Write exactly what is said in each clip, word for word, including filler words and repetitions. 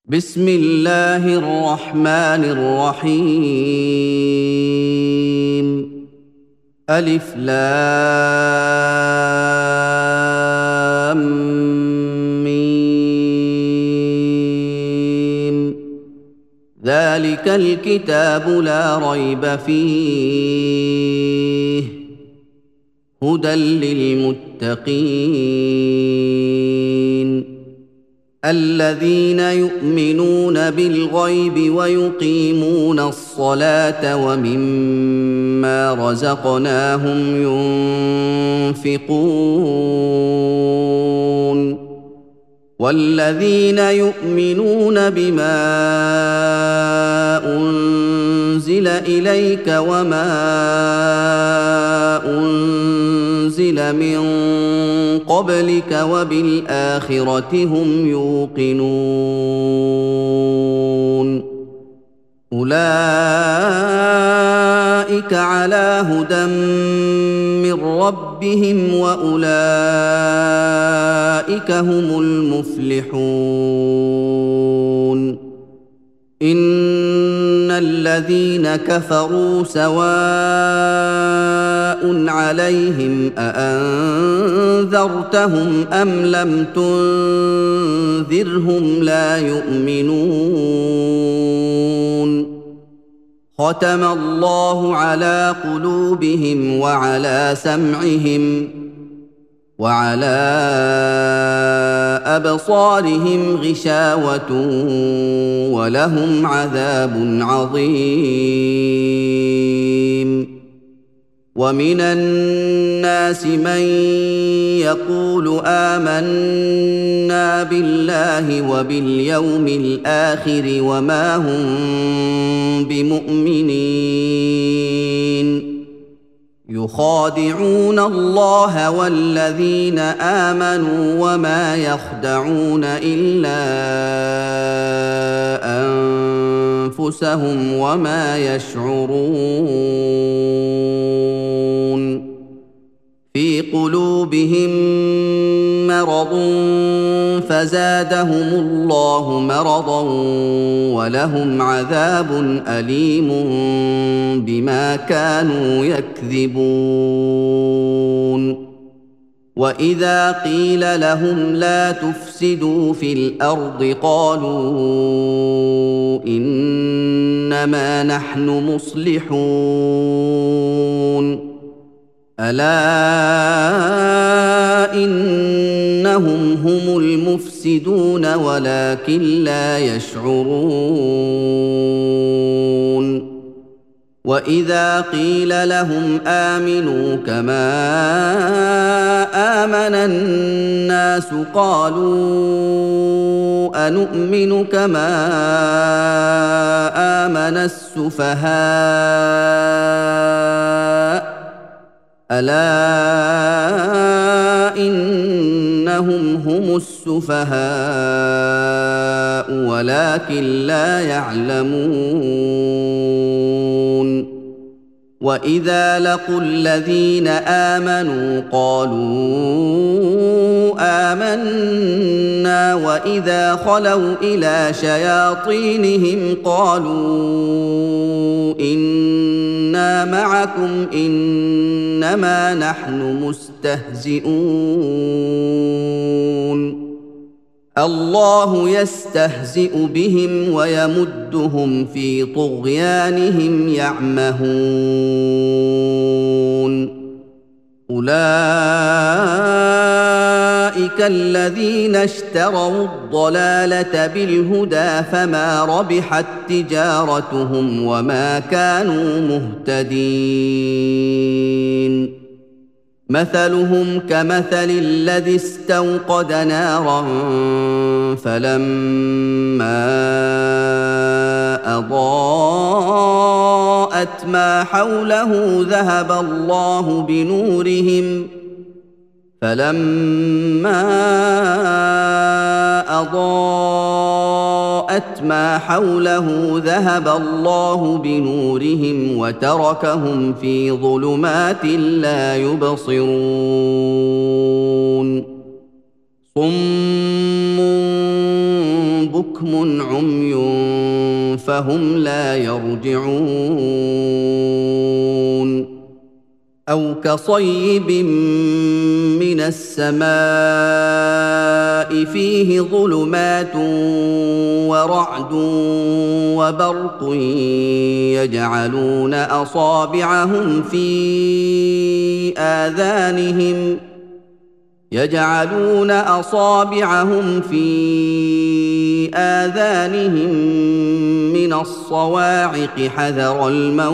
بسم الله الرحمن الرحيم. ألف لام ميم. ذلك الكتاب لا ريب فيه هدى للمتقين الذين يؤمنون بالغيب ويقيمون الصلاة ومما رزقناهم ينفقون والذين يؤمنون بما أنزل إليك وما أنزل من قبلك وبالآخرة هم يوقنون أولئك على هدى من ربهم وأولئك هم المفلحون إن الذين كفروا سواء عليهم أأنذرتهم أم لم تنذرهم لا يؤمنون ختم الله على قلوبهم وعلى سمعهم وعلى أبصارهم غشاوة ولهم عذاب عظيم ومن الناس من يقول آمنا بالله وباليوم الآخر وما هم بمؤمنين يخادعون الله والذين آمنوا وما يخدعون إلا أنفسهم وما يشعرون في قلوبهم مرض فزادهم الله مرضا ولهم عذاب أليم بما كانوا يكذبون وإذا قيل لهم لا تفسدوا في الأرض قالوا إنما نحن مصلحون ألا إنهم هم المفسدون ولكن لا يشعرون وإذا قيل لهم آمنوا كما آمن الناس قالوا أنؤمن كما آمن السفهاء ألا إنهم هم السفهاء ولكن لا يعلمون وإذا لقوا الذين آمنوا قالوا آمنا وإذا خلوا إلى شياطينهم قالوا إنا معكم إنما نحن مستهزئون الله يستهزئ بهم ويمدهم في طغيانهم يعمهون أولئك الذين اشتروا الضلالة بالهدى فما ربحت تجارتهم وما كانوا مهتدين مثلهم كمثل الذي استوقد نارا فلما أضاءت ما حوله ذهب الله بنورهم فلما أضاءت ما حوله ذهب الله بنورهم وتركهم في ظلمات لا يبصرون صم بكم عمي فهم لا يرجعون أو كصيب من السماء فيه ظلمات ورعد وبرق يجعلون أصابعهم في آذانهم يجعلون أصابعهم في آذانهم من الصواعق حذر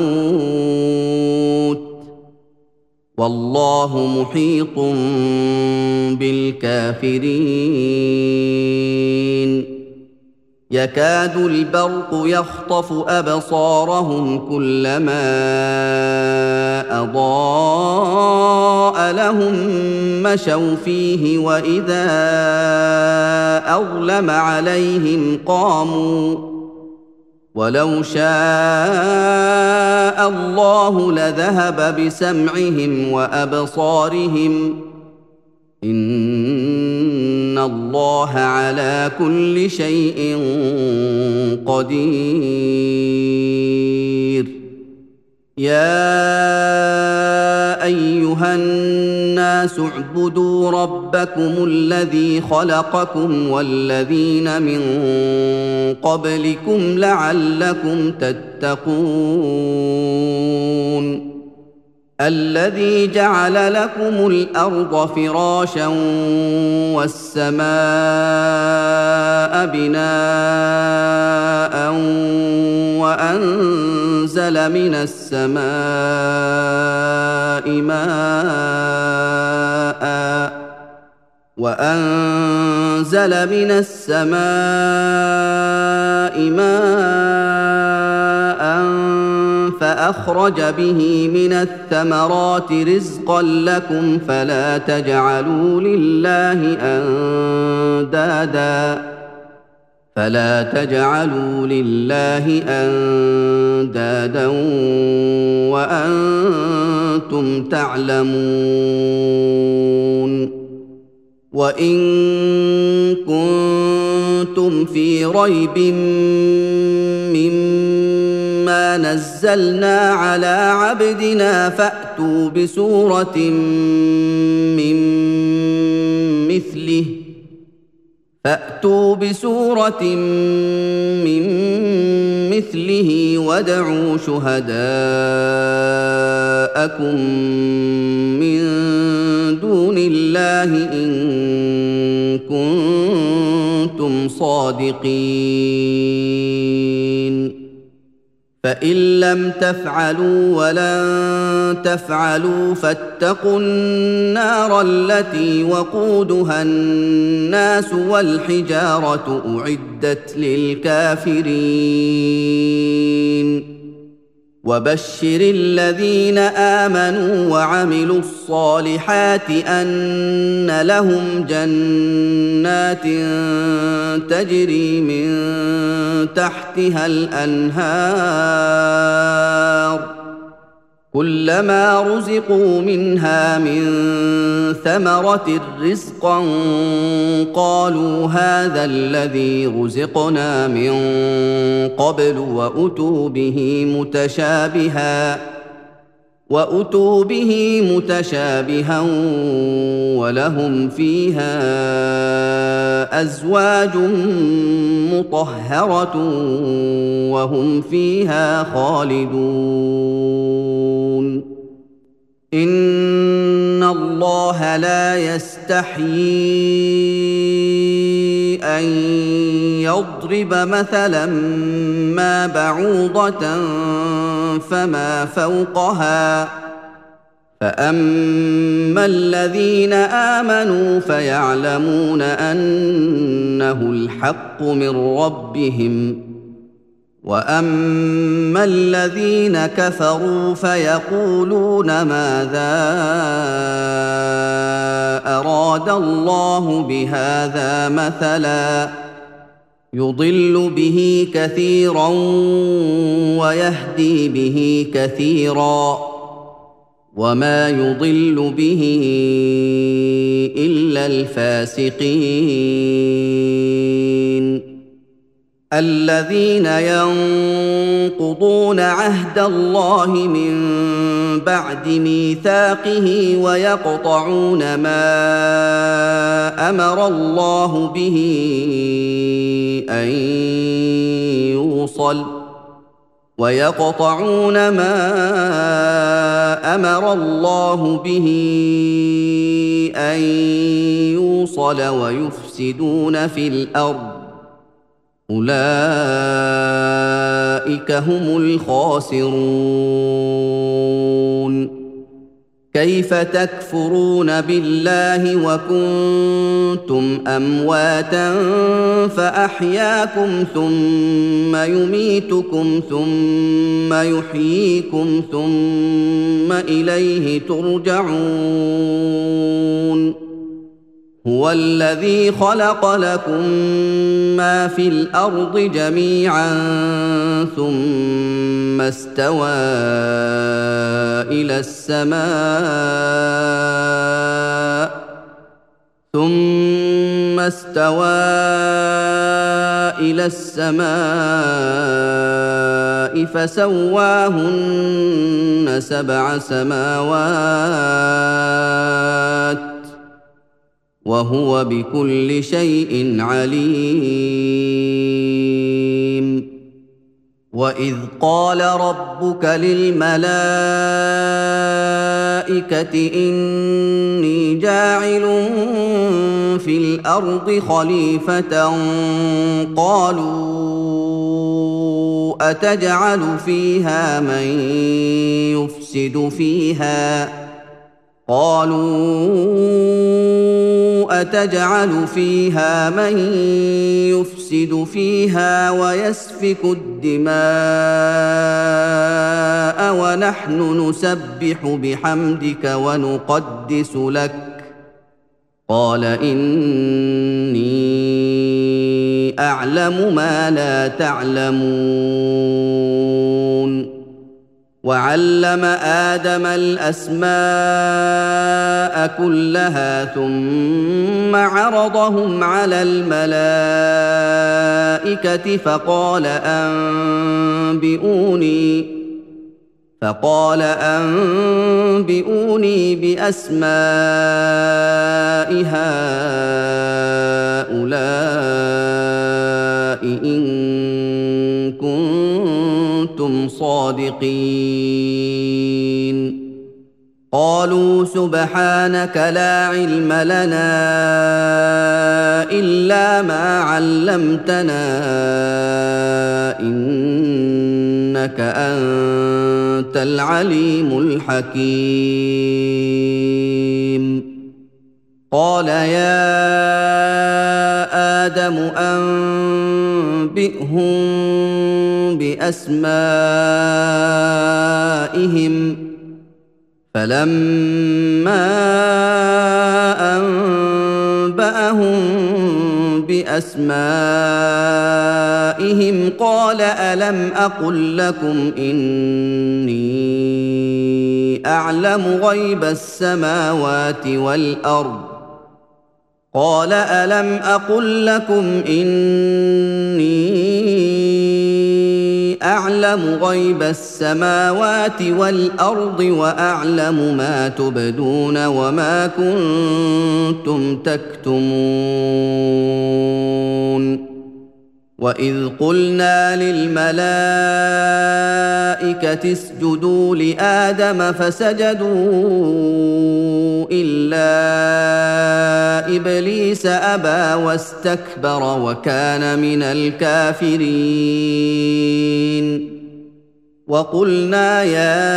الموت والله محيط بالكافرين يكاد البرق يخطف أبصارهم كلما أضاء لهم مشوا فيه وإذا أظلم عليهم قاموا ولو شاء الله لذهب بسمعهم وأبصارهم إن الله على كل شيء قدير يا أيها الناس اعبدوا ربكم الذي خلقكم والذين من قبلكم لعلكم تتقون الذي جعل لكم الأرض فراشا والسماء بناء وأنزل من السماء ماء وأنزل من السماء ماء فأخرج به من الثمرات رزقا لكم فلا تجعلوا لله أندادا فلا تجعلوا لله أندادا وأنتم تعلمون وإن كنتم في ريب مما نزلنا على عبدنا فأتوا بسورة من مثله فأتوا بسورة من مثله وادعوا شهداءكم من دون الله إن كنتم صادقين فإن لم تفعلوا ولن تفعلوا فاتقوا النار التي وقودها الناس والحجارة أعدت للكافرين وبشر الذين آمنوا وعملوا الصالحات أن لهم جنات تجري من تحتها الأنهار كلما رزقوا منها من ثمرة رزقا قالوا هذا الذي رزقنا من قبل وأتوا به متشابها وأتوا به متشابها ولهم فيها أزواج مطهرة وهم فيها خالدون إن الله لا يستحيي أن يضرب مثلا ما بعوضة فما فوقها فأما الذين آمنوا فيعلمون أنه الحق من ربهم وأما الذين كفروا فيقولون ماذا أراد الله بهذا مثلا يضل به كثيرا ويهدي به كثيرا وما يضل به إلا الفاسقين الذين ينقضون عهد الله من بعد ميثاقه ويقطعون ما امر الله به ان يوصل ويقطعون ما امر الله به ان يوصل ويفسدون في الارض أولئك هم الخاسرون كيف تكفرون بالله وكنتم أمواتا فأحياكم ثم يميتكم ثم يحييكم ثم إليه ترجعون هو الذي خلق لكم ما في الأرض جميعا ثم استوى إلى السماء ثم استوى إلى السماء فسواهن سبع سماوات وهو بكل شيء عليم وإذ قال ربك للملائكة إني جاعل في الأرض خليفة قالوا أتجعل فيها من يفسد فيها قالوا أتجعل فيها من يفسد فيها ويسفك الدماء ونحن نسبح بحمدك ونقدس لك قال إني أعلم ما لا تعلمون وعلم آدم الأسماء كلها ثم عرضهم على الملائكة فقال أنبئوني فقال أنبئوني بأسماء هؤلاء إن كنتم صادقين قالوا سبحانك لا علم لنا إلا ما علمتنا إنك أنت العليم الحكيم قال يا آدم أنبئهم بأسمائهم فلما أنبأهم بأسمائهم قال ألم أقل لكم إني أعلم غيب السماوات والأرض قال ألم أقل لكم إني أعلم غيب السماوات والأرض وأعلم ما تبدون وما كنتم تكتمون وإذ قلنا للملائكة اسجدوا لآدم فسجدوا إلا إبليس أبى واستكبر وكان من الكافرين وقلنا يا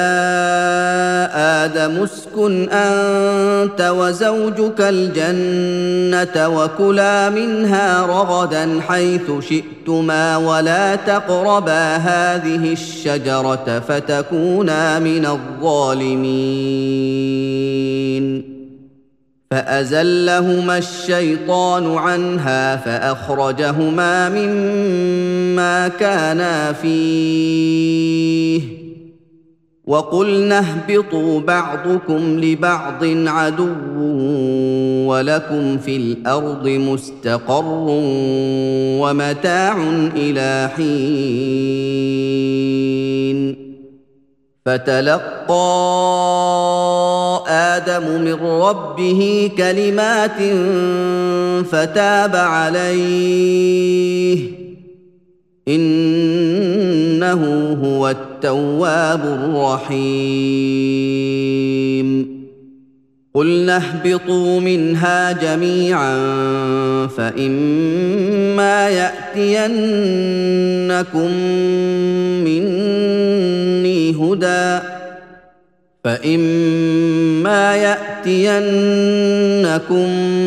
آدم اسكن أنت وزوجك الجنة وكلا منها رغدا حيث شئتما ولا تقربا هذه الشجرة فتكونا من الظالمين فأزلهما الشيطان عنها فأخرجهما مما كانا فيه وقلنا اهبطوا بعضكم لبعض عدو ولكم في الأرض مستقر ومتاع إلى حين فتلقى آدم من ربه كلمات فتاب عليه إنه هو التواب الرحيم قلنا اهبطوا منها جميعا فإما يأتينكم مني هدى فإما يأتينكم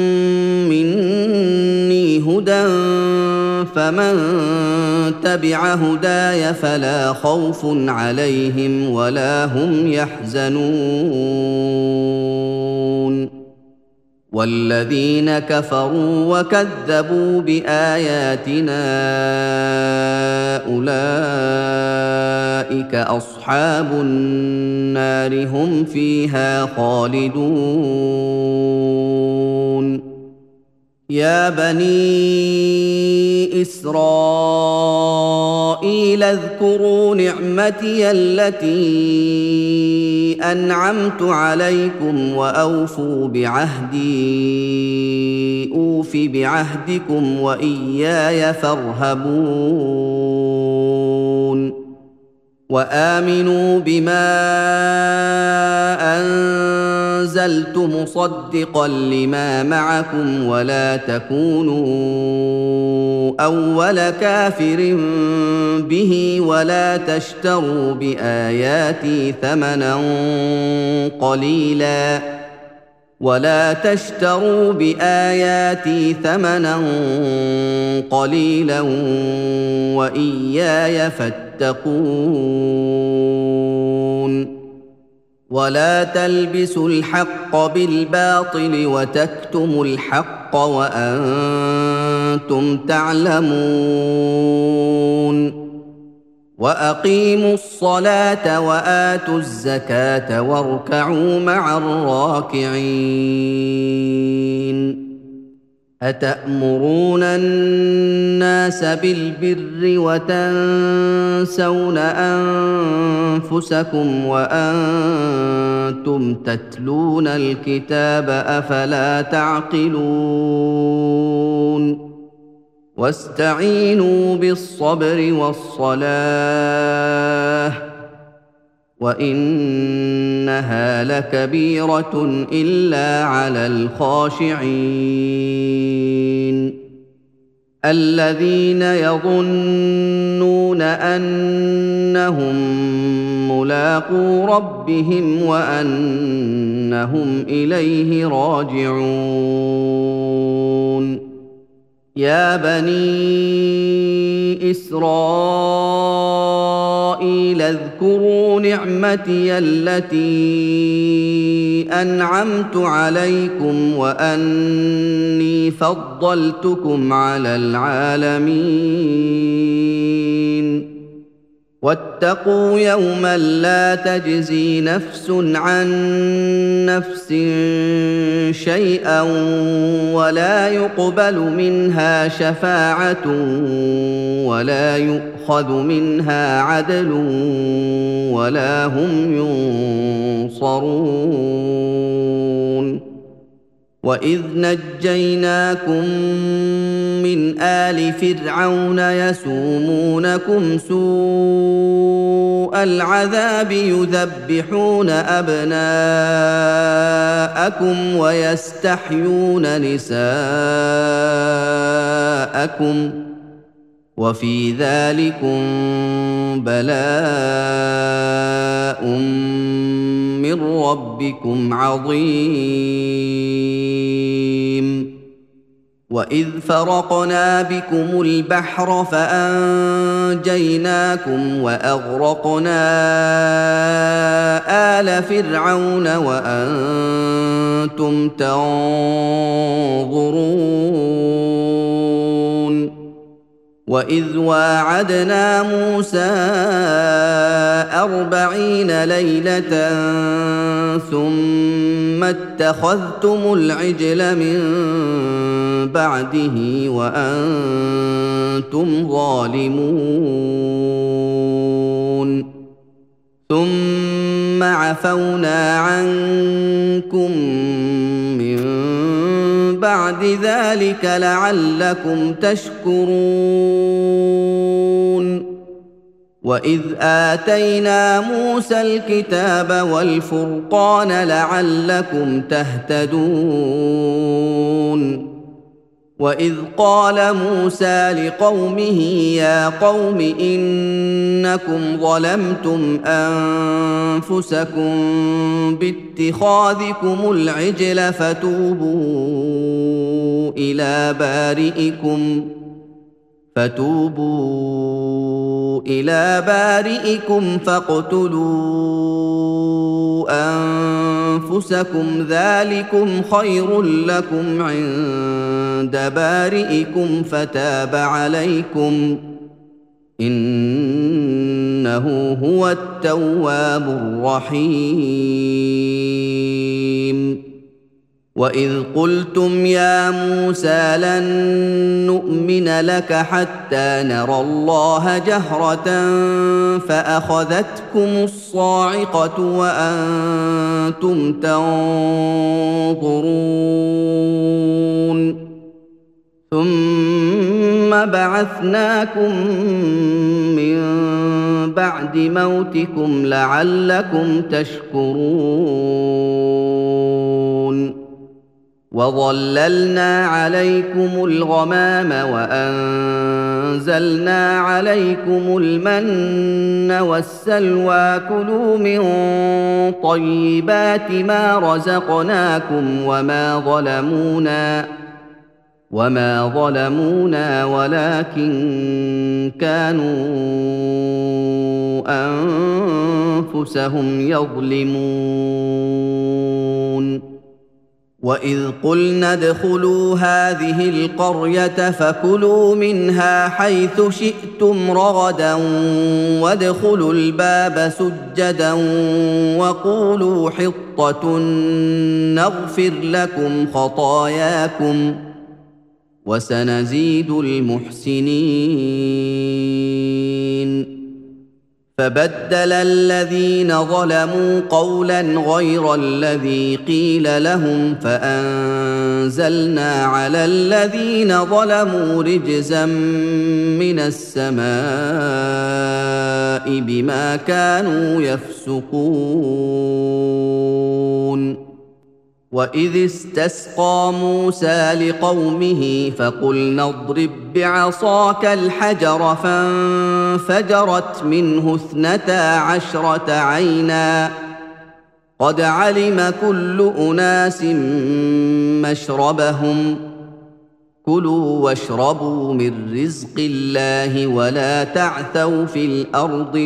مني هدى فمن تبع هداي فلا خوف عليهم ولا هم يحزنون والذين كفروا وكذبوا بآياتنا أولئك أصحاب النار هم فيها خالدون يا بني إسرائيل اذكروا نعمتي التي أنعمت عليكم وأوفوا بعهدي أوف بعهدكم وإياي فارهبون وآمنوا بما أنزلت مصدقا لما معكم ولا تكونوا أول كافر به ولا تشتروا بآياتي ثمنا قليلا ولا تشتروا بآياتي ثمنا قليلا وإياي فاتقون ولا تلبسوا الحق بالباطل وتكتموا الحق وأنتم تعلمون وأقيموا الصلاة وآتوا الزكاة واركعوا مع الراكعين أتأمرون الناس بالبر وتنسون أنفسكم وأنتم تتلون الكتاب أفلا تعقلون واستعينوا بالصبر والصلاة وإنها لكبيرة إلا على الخاشعين الذين يظنون أنهم ملاقو ربهم وأنهم إليه راجعون يا بني إسرائيل اذكروا نعمتي التي أنعمت عليكم وأني فضلتكم على العالمين واتقوا يوما لا تجزي نفس عن نفس شيئا ولا يقبل منها شفاعة ولا يؤخذ منها عدل ولا هم ينصرون وإذ نجيناكم من آل فرعون يسومونكم سوء العذاب يذبحون أبناءكم ويستحيون نساءكم وفي ذلكم بلاء من ربكم عظيم وإذ فرقنا بكم البحر فأنجيناكم وأغرقنا آل فرعون وأنتم تنظرون وإذ واعدنا موسى أربعين ليلة ثم اتخذتم العجل من بعده وأنتم ظالمون ثم عفونا عنكم من بعد ذلك لعلكم تشكرون وإذ آتينا موسى الكتاب والفرقان لعلكم تهتدون وإذ قال موسى لقومه يا قوم إنكم ظلمتم أنفسكم باتخاذكم العجل فتوبوا إلى بارئكم فتوبوا إلى بارئكم فاقتلوا أنفسكم ذلكم خير لكم عند بارئكم فتاب عليكم إنه هو التواب الرحيم وإذ قلتم يا موسى لن نؤمن لك حتى نرى الله جهرة فأخذتكم الصاعقة وأنتم تنظرون ثم بعثناكم من بعد موتكم لعلكم تشكرون وظللنا عليكم الغمام وأنزلنا عليكم المن والسلوى كلوا من طيبات ما رزقناكم وما ظلمونا وما ظلمونا ولكن كانوا أنفسهم يظلمون وإذ قلنا ادخلوا هذه القرية فكلوا منها حيث شئتم رغدا وادخلوا الباب سجدا وقولوا حطة نغفر لكم خطاياكم وسنزيد المحسنين فبدل الذين ظلموا قولا غير الذي قيل لهم فأنزلنا على الذين ظلموا رجزا من السماء بما كانوا يفسقون وإذ استسقى موسى لقومه فقلنا اضرب بعصاك الحجر فانفجرت منه اثنتا عشرة عينا قد علم كل أناس مشربهم كلوا واشربوا من رزق الله ولا تعثوا في الأرض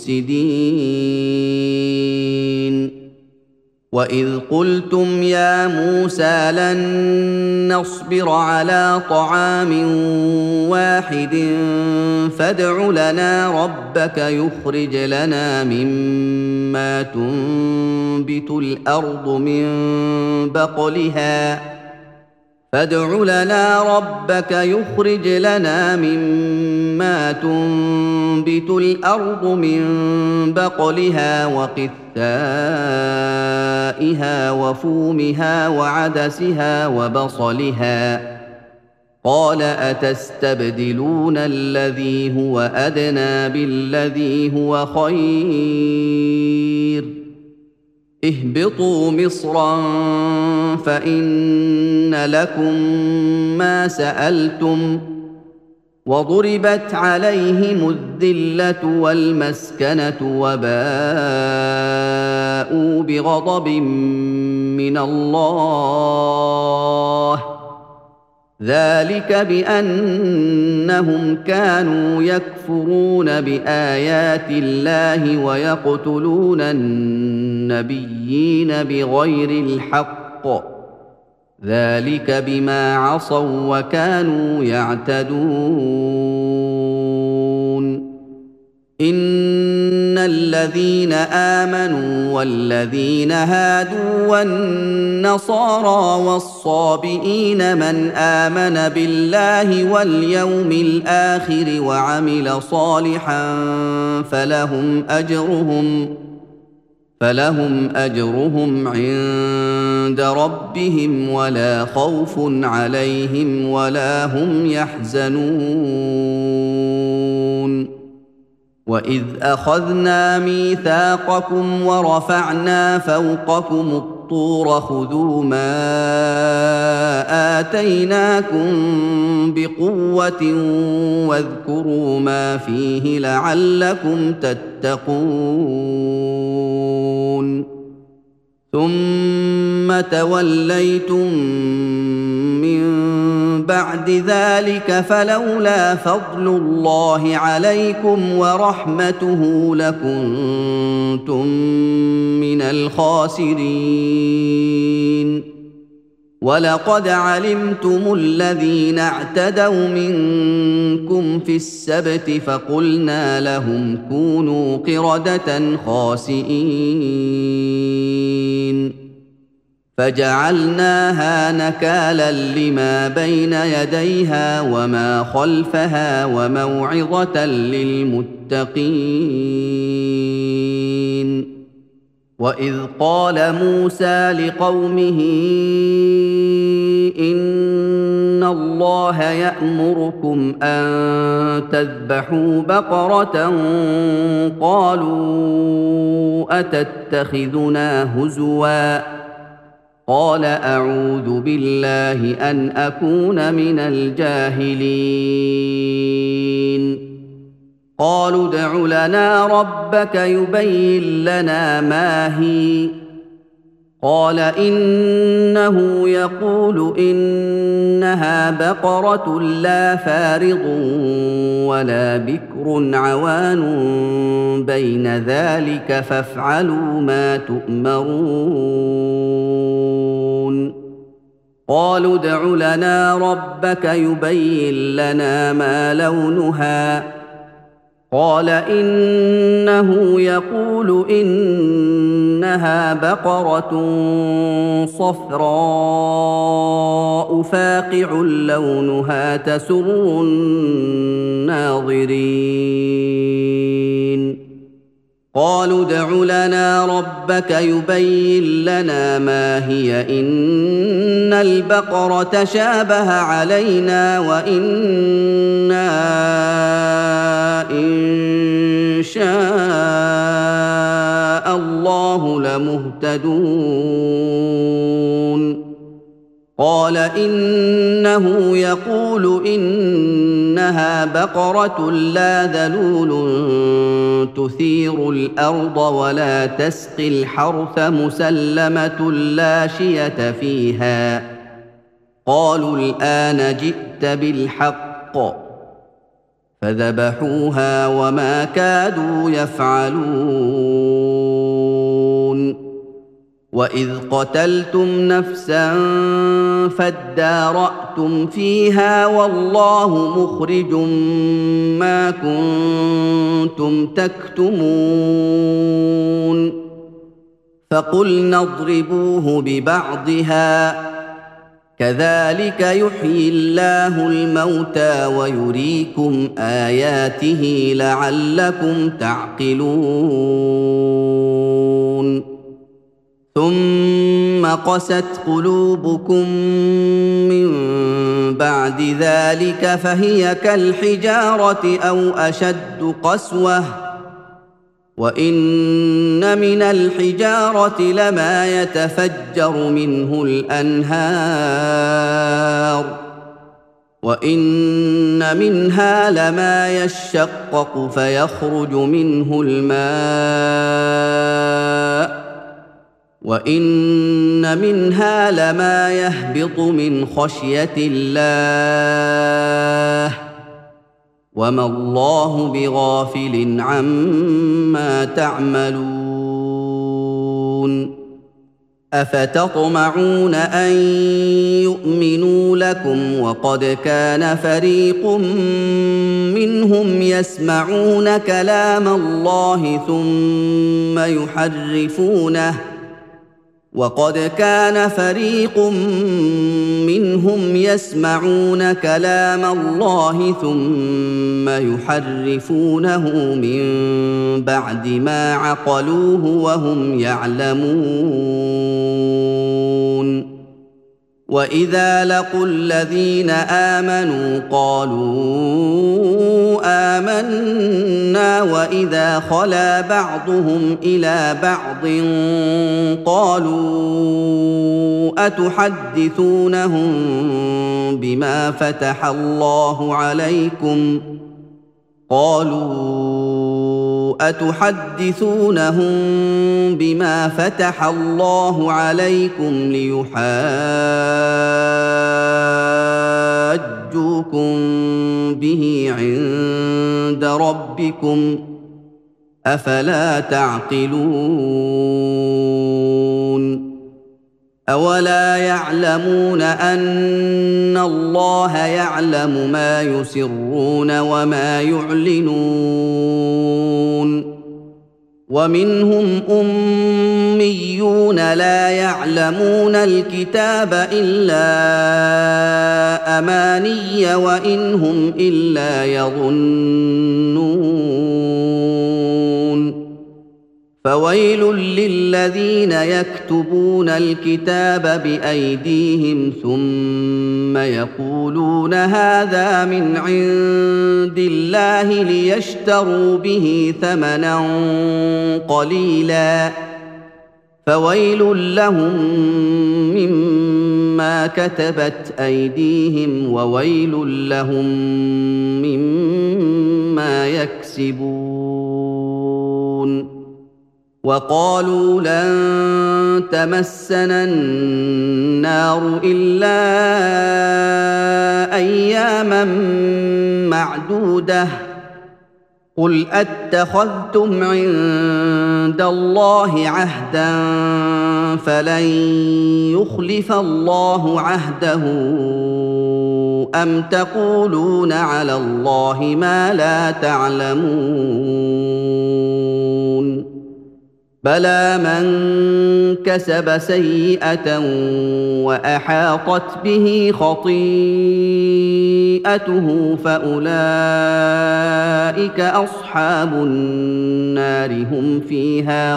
مفسدين وإذ قلتم يا موسى لن نصبر على طعام واحد فادع لنا ربك يخرج لنا مما تنبت الأرض من بقلها فادع لنا ربك يخرج لنا مما تنبت الأرض من بقلها وقثائها وفومها وعدسها وبصلها قال أتستبدلون الذي هو أدنى بالذي هو خير اهبطوا مصرا فإن لكم ما سألتم وضربت عليهم الذلة والمسكنة وباءوا بغضب من الله ذلك بأنهم كانوا يكفرون بآيات الله ويقتلون النبيين بغير الحق ذلك بما عصوا وكانوا يعتدون الذين آمنوا والذين هادوا والنصارى والصابئين من آمن بالله واليوم الآخر وعمل صالحا فلهم أجرهم فلهم أجرهم عند ربهم ولا خوف عليهم ولا هم يحزنون وإذ أخذنا ميثاقكم ورفعنا فوقكم الطور خذوا ما آتيناكم بقوة واذكروا ما فيه لعلكم تتقون ثم توليتم من بعد ذلك فلولا فضل الله عليكم ورحمته لكنتم من الخاسرين ولقد علمتم الذين اعتدوا منكم في السبت فقلنا لهم كونوا قردة خاسئين فجعلناها نكالا لما بين يديها وما خلفها وموعظة للمتقين وإذ قال موسى لقومه إن الله يأمركم أن تذبحوا بقرة قالوا أتتخذنا هزوا قال أعوذ بالله أن أكون من الجاهلين قالوا ادع لنا ربك يبين لنا ما هي قال إنه يقول إنها بقرة لا فارض ولا بكر عوان بين ذلك فافعلوا ما تؤمرون قالوا ادع لنا ربك يبين لنا ما لونها قال إنه يقول إنها بقرة صفراء فاقع لونها تسر الناظرين قالوا ادع لنا ربك يبين لنا ما هي إن البقرة شابه علينا وإنا إن شاء الله لمهتدون قال إنه يقول إنها بقرة لا ذلول تثير الأرض ولا تسقي الحرث مسلمة لا شية فيها قالوا الآن جئت بالحق فذبحوها وما كادوا يفعلون وإذ قتلتم نفسا فادارأتم فيها والله مخرج ما كنتم تكتمون فقلنا اضربوه ببعضها كذلك يحيي الله الموتى ويريكم آياته لعلكم تعقلون ثم قست قلوبكم من بعد ذلك فهي كالحجارة أو أشد قسوة وإن من الحجارة لما يتفجر منه الأنهار وإن منها لما يشقق فيخرج منه الماء وإن منها لما يهبط من خشية الله وما الله بغافل عما تعملون أفتطمعون أن يؤمنوا لكم وقد كان فريق منهم يسمعون كلام الله ثم يحرفونه وقد كان فريق منهم يسمعون كلام الله ثم يحرفونه من بعد ما عقلوه وهم يعلمون وإذا لقوا الذين آمنوا قالوا آمنا وإذا خلا بعضهم إلى بعض قالوا أتحدثونهم بما فتح الله عليكم قالوا أتحدثونهم بما فتح الله عليكم ليحاجوكم به عند ربكم أفلا تعقلون أولا يعلمون أن الله يعلم ما يسرون وما يعلنون ومنهم أميون لا يعلمون الكتاب إلا أماني وإن هم إلا يظنون فويل للذين يكتبون الكتاب بأيديهم ثم يقولون هذا من عند الله ليشتروا به ثمنا قليلا فويل لهم مما كتبت أيديهم وويل لهم مما يكسبون وقالوا لن تمسنا النار إلا أياما معدودة قل أتخذتم عند الله عهدا فلن يخلف الله عهده أم تقولون على الله ما لا تعلمون بلى من كسب سيئة وأحاطت به خطيئته فأولئك أصحاب النار هم فيها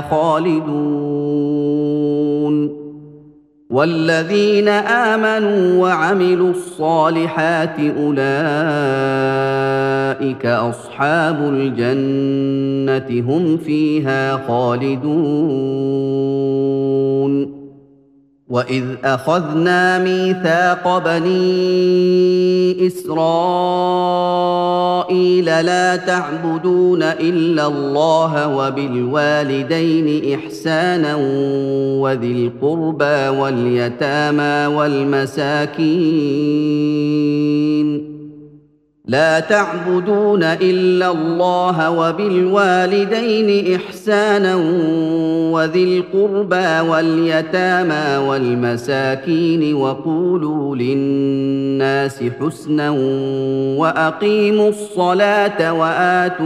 خالدون والذين آمنوا وعملوا الصالحات أولئك أصحاب الجنة هم فيها خالدون وإذ أخذنا ميثاق بني إسرائيل لا تعبدون إلا الله وبالوالدين إحسانا وذي القربى واليتامى والمساكين لا تعبدون إلا الله وبالوالدين إحسانا وذي القربى واليتامى والمساكين وقولوا للناس حسنا وأقيموا الصلاة وآتوا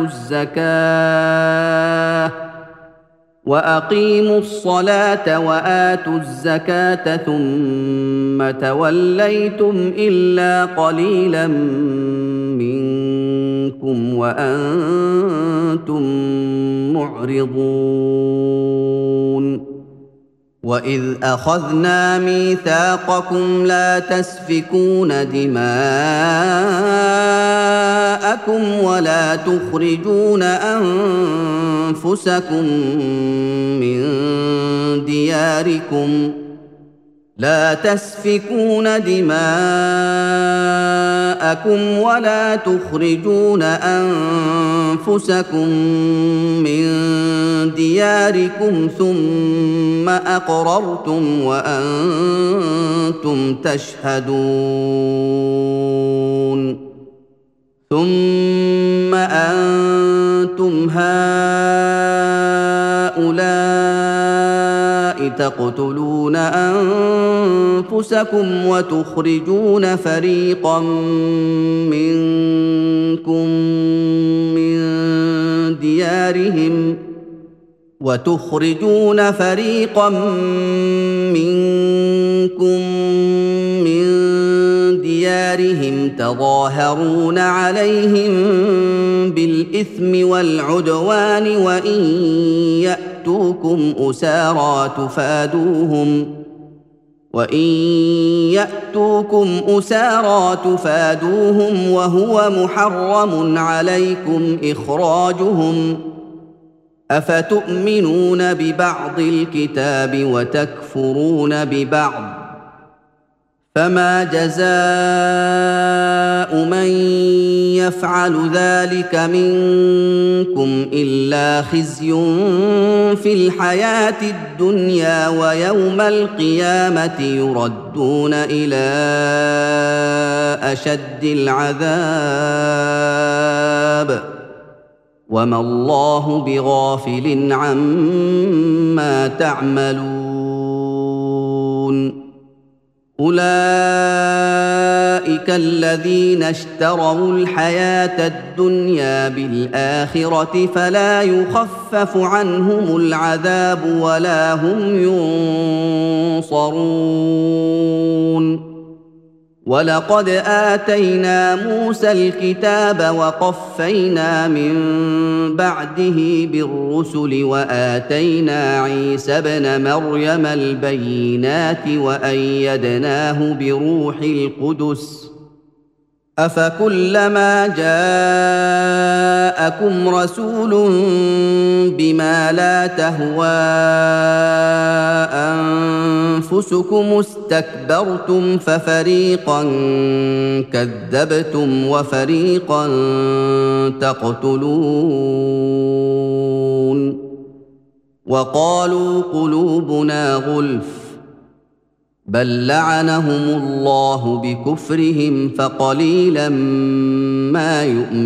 الزكاة وأقيموا الصلاة وآتوا الزكاة ثم توليتم إلا قليلا منكم وأنتم معرضون وإذ أخذنا ميثاقكم لا تسفكون دماءكم ولا تخرجون أنفسكم من دياركم لا تسفكون دماءكم ولا تخرجون أنفسكم من دياركم ثم أقررتم وأنتم تشهدون ثم أنتم هؤلاء تقتلون أنفسكم وتخرجون فريقا منكم من ديارهم وتخرجون فريقا منكم من ديارهم تظاهرون عليهم بالإثم والعدوان وإن يأتوكم أسارى تفادوهم وإن يأتوكم أسارى تفادوهم وهو محرم عليكم إخراجهم أفتؤمنون ببعض الكتاب وتكفرون ببعض فما جزاء من يفعل ذلك منكم إلا خزي في الحياة الدنيا ويوم القيامة يردون إلى أشد العذاب وما الله بغافل عما تعملون أولئك الذين اشتروا الحياة الدنيا بالآخرة فلا يخفف عنهم العذاب ولا هم ينصرون ولقد آتينا موسى الكتاب وقفينا من بعده بالرسل وآتينا عيسى ابن مريم البينات وأيدناه بروح القدس أفكلما جاءكم رسول بما لا تهوى أنفسكم استكبرتم ففريقا كذبتم وفريقا تقتلون وقالوا قلوبنا غلف بل لعنهم الله بكفرهم فقليلا ما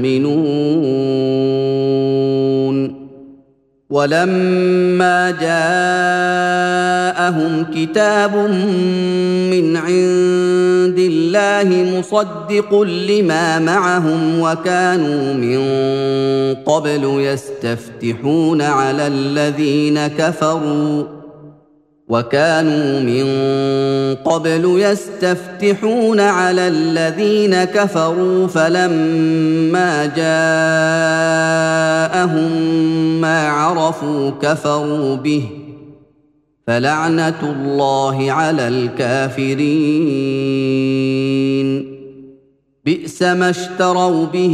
يؤمنون ولما جاءهم كتاب من عند الله مصدق لما معهم وكانوا من قبل يستفتحون على الذين كفروا وكانوا من قبل يستفتحون على الذين كفروا فلما جاءهم ما عرفوا كفروا به فلعنة الله على الكافرين بئس ما اشتروا به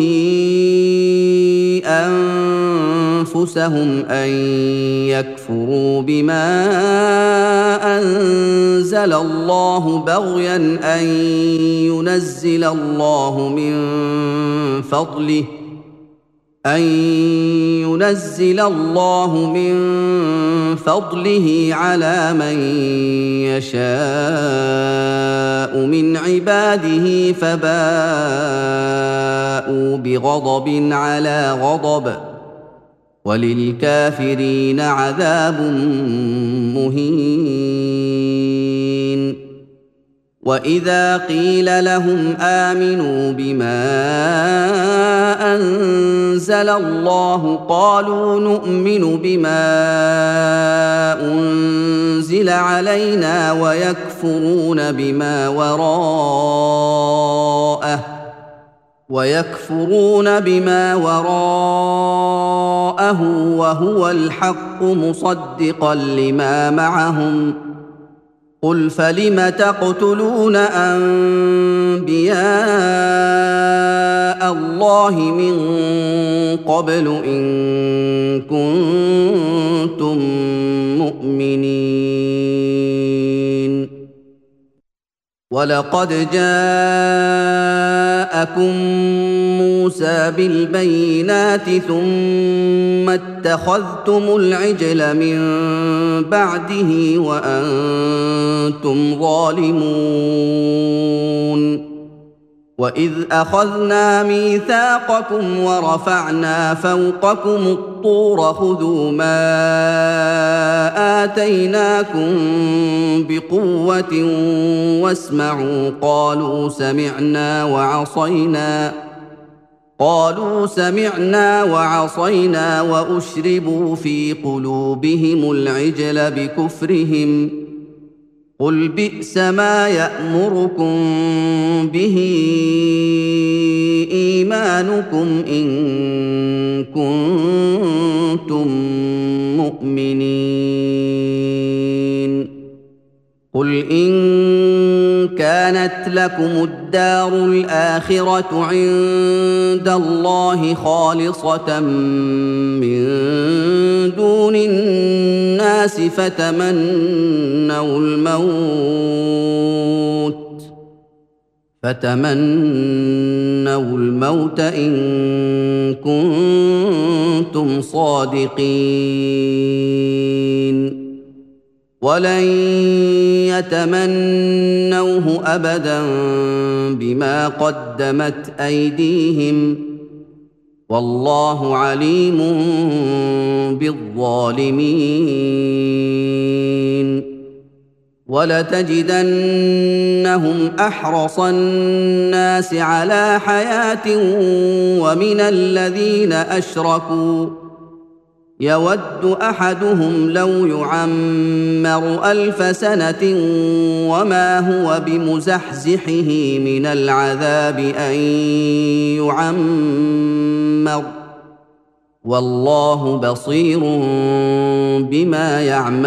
أنفسهم أن يكفروا بما أنزل الله بغيا أن ينزل الله من فضله أن ينزل الله من فضله على من يشاء من عباده فباءوا بغضب على غضب وللكافرين عذاب مهين وإذا قيل لهم آمنوا بما أنزل الله قالوا نؤمن بما أنزل علينا ويكفرون بما وراءه ويكفرون بما وراءه وهو الحق مصدقا لما معهم قل فلم تقتلون أنبياء الله من قبل إن كنتم مؤمنين ولقد جاءكم موسى بالبينات ثم اتخذتم العجل من بعده وأنتم ظالمون وإذ أخذنا ميثاقكم ورفعنا فوقكم الطور الطور خذوا ما آتيناكم بقوة واسمعوا قالوا سمعنا وعصينا قالوا سمعنا وعصينا وأشربوا في قلوبهم العجل بكفرهم قل بئس ما يأمركم به إيمانكم إن كنتم مؤمنين قل إن كانت لكم الدار الآخرة عند الله خالصة من دون الناس فتمنوا الموت فتمنوا الموت إن كنتم صادقين ولن يتمنوه أبدا بما قدمت أيديهم والله عليم بالظالمين ولتجدنهم أحرص الناس على حياة ومن الذين أشركوا يود أحدهم لو يعمر ألف سنة وما هو بمزحزحه من العذاب أن يعمر والله بصير بما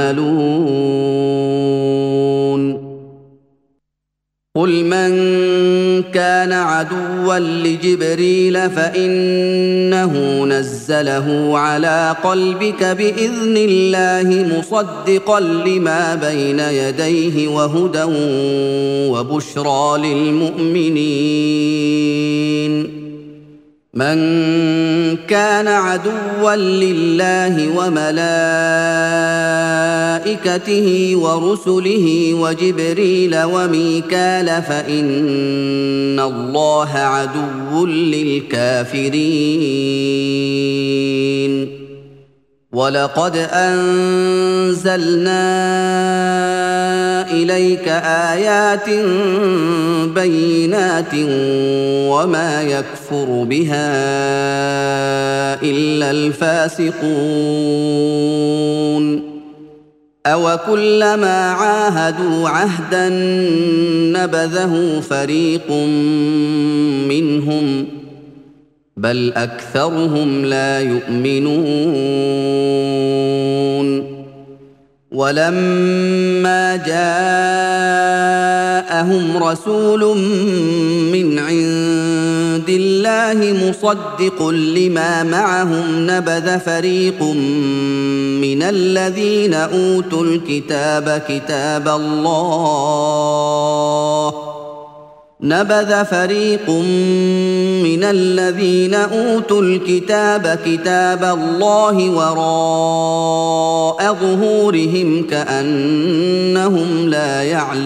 يعملون قل من كان عدوا لجبريل فإنه نزله على قلبك بإذن الله مصدقا لما بين يديه وهدى وبشرى للمؤمنين من كان عدوا لله وملائكته ورسله وجبريل وميكال فإن الله عدو للكافرين ولقد أنزلنا إليك آيات بينات وما يكفر بها إلا الفاسقون أوكلما عاهدوا عهدا نبذه فريق منهم بل أكثرهم لا يؤمنون ولما جاءهم رسول من عند الله مصدق لما معهم نبذ فريق من الذين أوتوا الكتاب كتاب الله نبذ فريق من الذين أوتوا الكتاب كتاب الله وراء ظهورهم كأنهم لا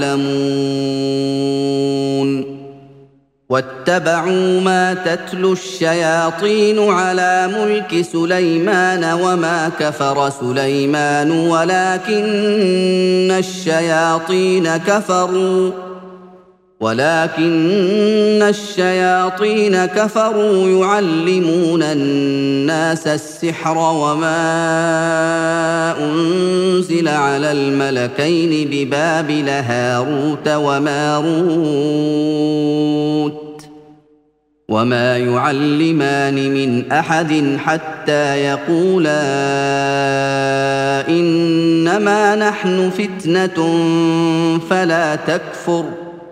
يعلمون واتبعوا ما تتلو الشياطين على ملك سليمان وما كفر سليمان ولكن الشياطين كفروا ولكن الشياطين كفروا يعلمون الناس السحر وما أنزل على الملكين ببابل هاروت وماروت وما يعلمان من أحد حتى يقولا إنما نحن فتنة فلا تكفر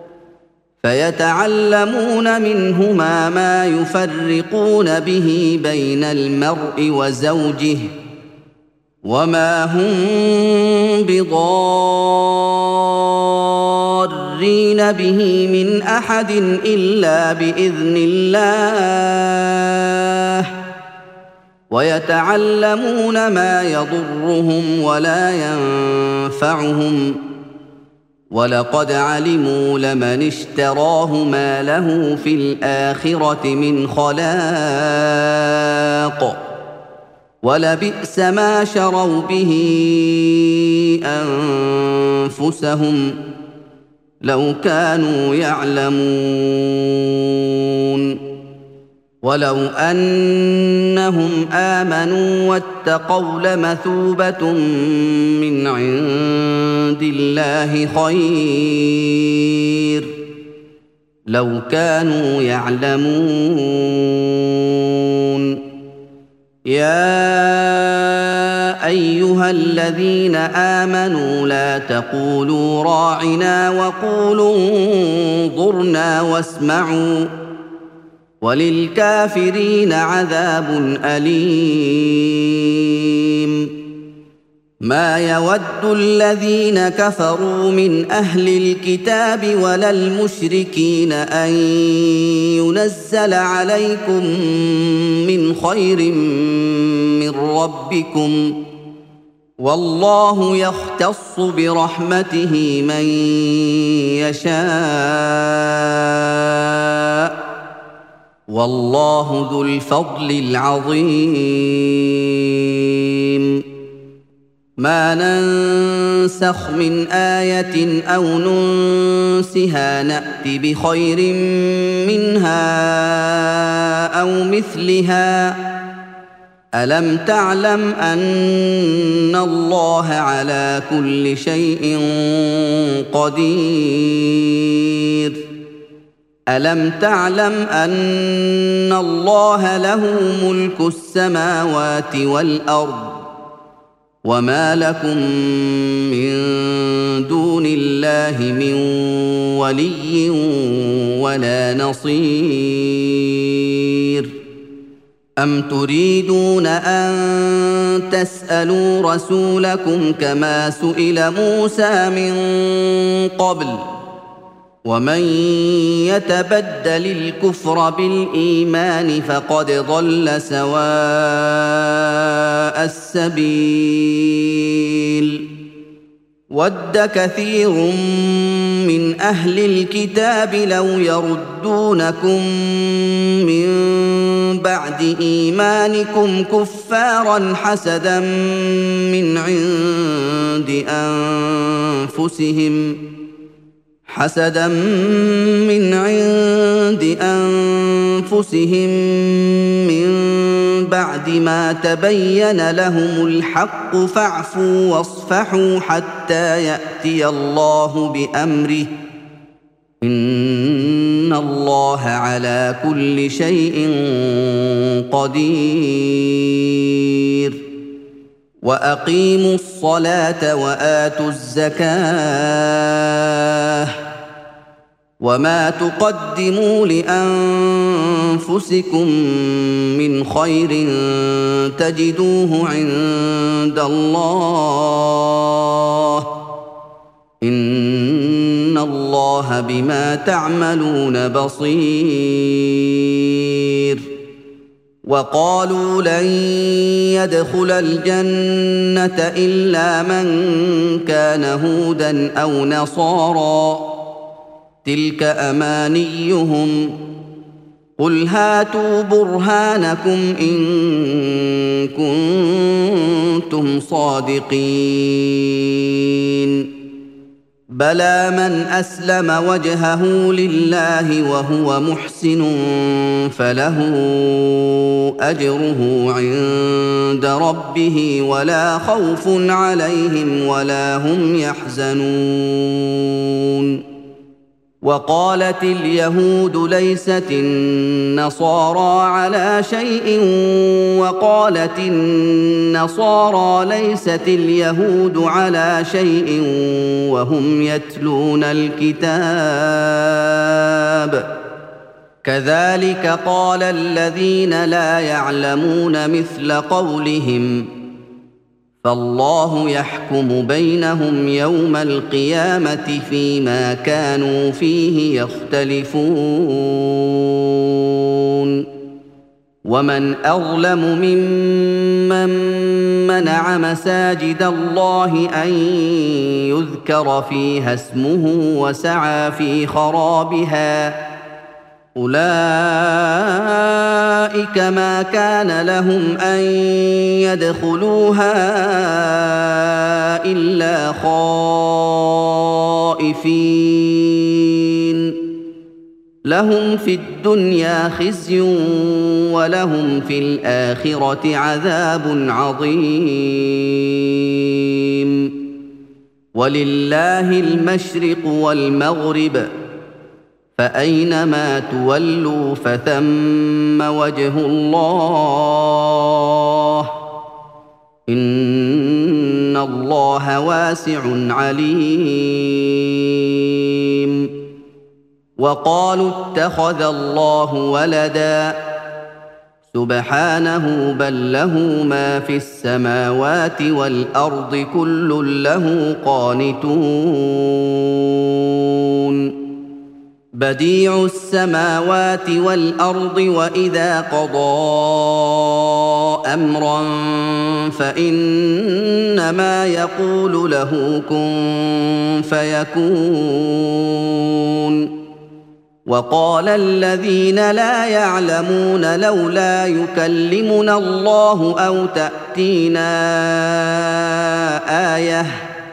فيتعلمون منهما ما يفرقون به بين المرء وزوجه وما هم بضارين به من أحد إلا بإذن الله ويتعلمون ما يضرهم ولا ينفعهم ولقد علموا لمن اشتراه ما له في الآخرة من خلاق ولبئس ما شروا به أنفسهم لو كانوا يعلمون ولو أنهم آمنوا واتقوا لمثوبة من عند الله خير لو كانوا يعلمون يا أيها الذين آمنوا لا تقولوا راعنا وقولوا انظرنا واسمعوا وللكافرين عذاب أليم ما يود الذين كفروا من أهل الكتاب ولا المشركين أن ينزل عليكم من خير من ربكم والله يختص برحمته من يشاء والله ذو الفضل العظيم ما ننسخ من آية أو ننسها نأت بخير منها أو مثلها ألم تعلم أن الله على كل شيء قدير ألم تعلم أن الله له ملك السماوات والأرض وما لكم من دون الله من ولي ولا نصير أم تريدون أن تسألوا رسولكم كما سئل موسى من قبل ومن يتبدل الكفر بالإيمان فقد ضل سواء السبيل ود كثير من أهل الكتاب لو يردونكم من بعد إيمانكم كفارا حسدا من عند أنفسهم حسدا من عند أنفسهم من بعد ما تبين لهم الحق فاعفوا واصفحوا حتى يأتي الله بأمره إن الله على كل شيء قدير وأقيموا الصلاة وآتوا الزكاة وما تقدموا لأنفسكم من خير تجدوه عند الله إن الله بما تعملون بصير وقالوا لن يدخل الجنة إلا من كان هودا أو نصارى تلك أمانيهم قل هاتوا برهانكم إن كنتم صادقين بلى من أسلم وجهه لله وهو محسن فله أجره عند ربه ولا خوف عليهم ولا هم يحزنون وقالت اليهود ليست النصارى على شيء وقالت النصارى ليست اليهود على شيء وهم يتلون الكتاب كذلك قال الذين لا يعلمون مثل قولهم فالله يحكم بينهم يوم القيامة فيما كانوا فيه يختلفون ومن أظلم ممن منع مساجد الله أن يذكر فيها اسمه وسعى في خرابها أولئك ما كان لهم أن يدخلوها إلا خائفين لهم في الدنيا خزي ولهم في الآخرة عذاب عظيم ولله المشرق والمغرب فأينما تولوا فثم وجه الله إن الله واسع عليم وقالوا اتخذ الله ولدا سبحانه بل له ما في السماوات والأرض كل له قانتون بديع السماوات والأرض وإذا قضى أمرا فإنما يقول له كن فيكون وقال الذين لا يعلمون لولا يكلمنا الله أو تأتينا آية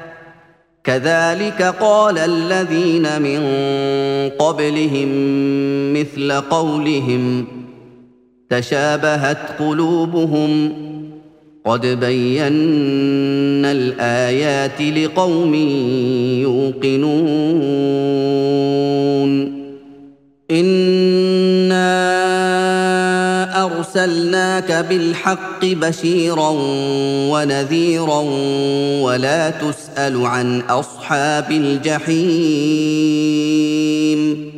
كذلك قال الذين من قبلهم مثل قولهم تشابهت قلوبهم قد بينا الآيات لقوم يوقنون إنا أرسلناك بالحق بشيرا ونذيرا ولا تسأل عن أصحاب الجحيم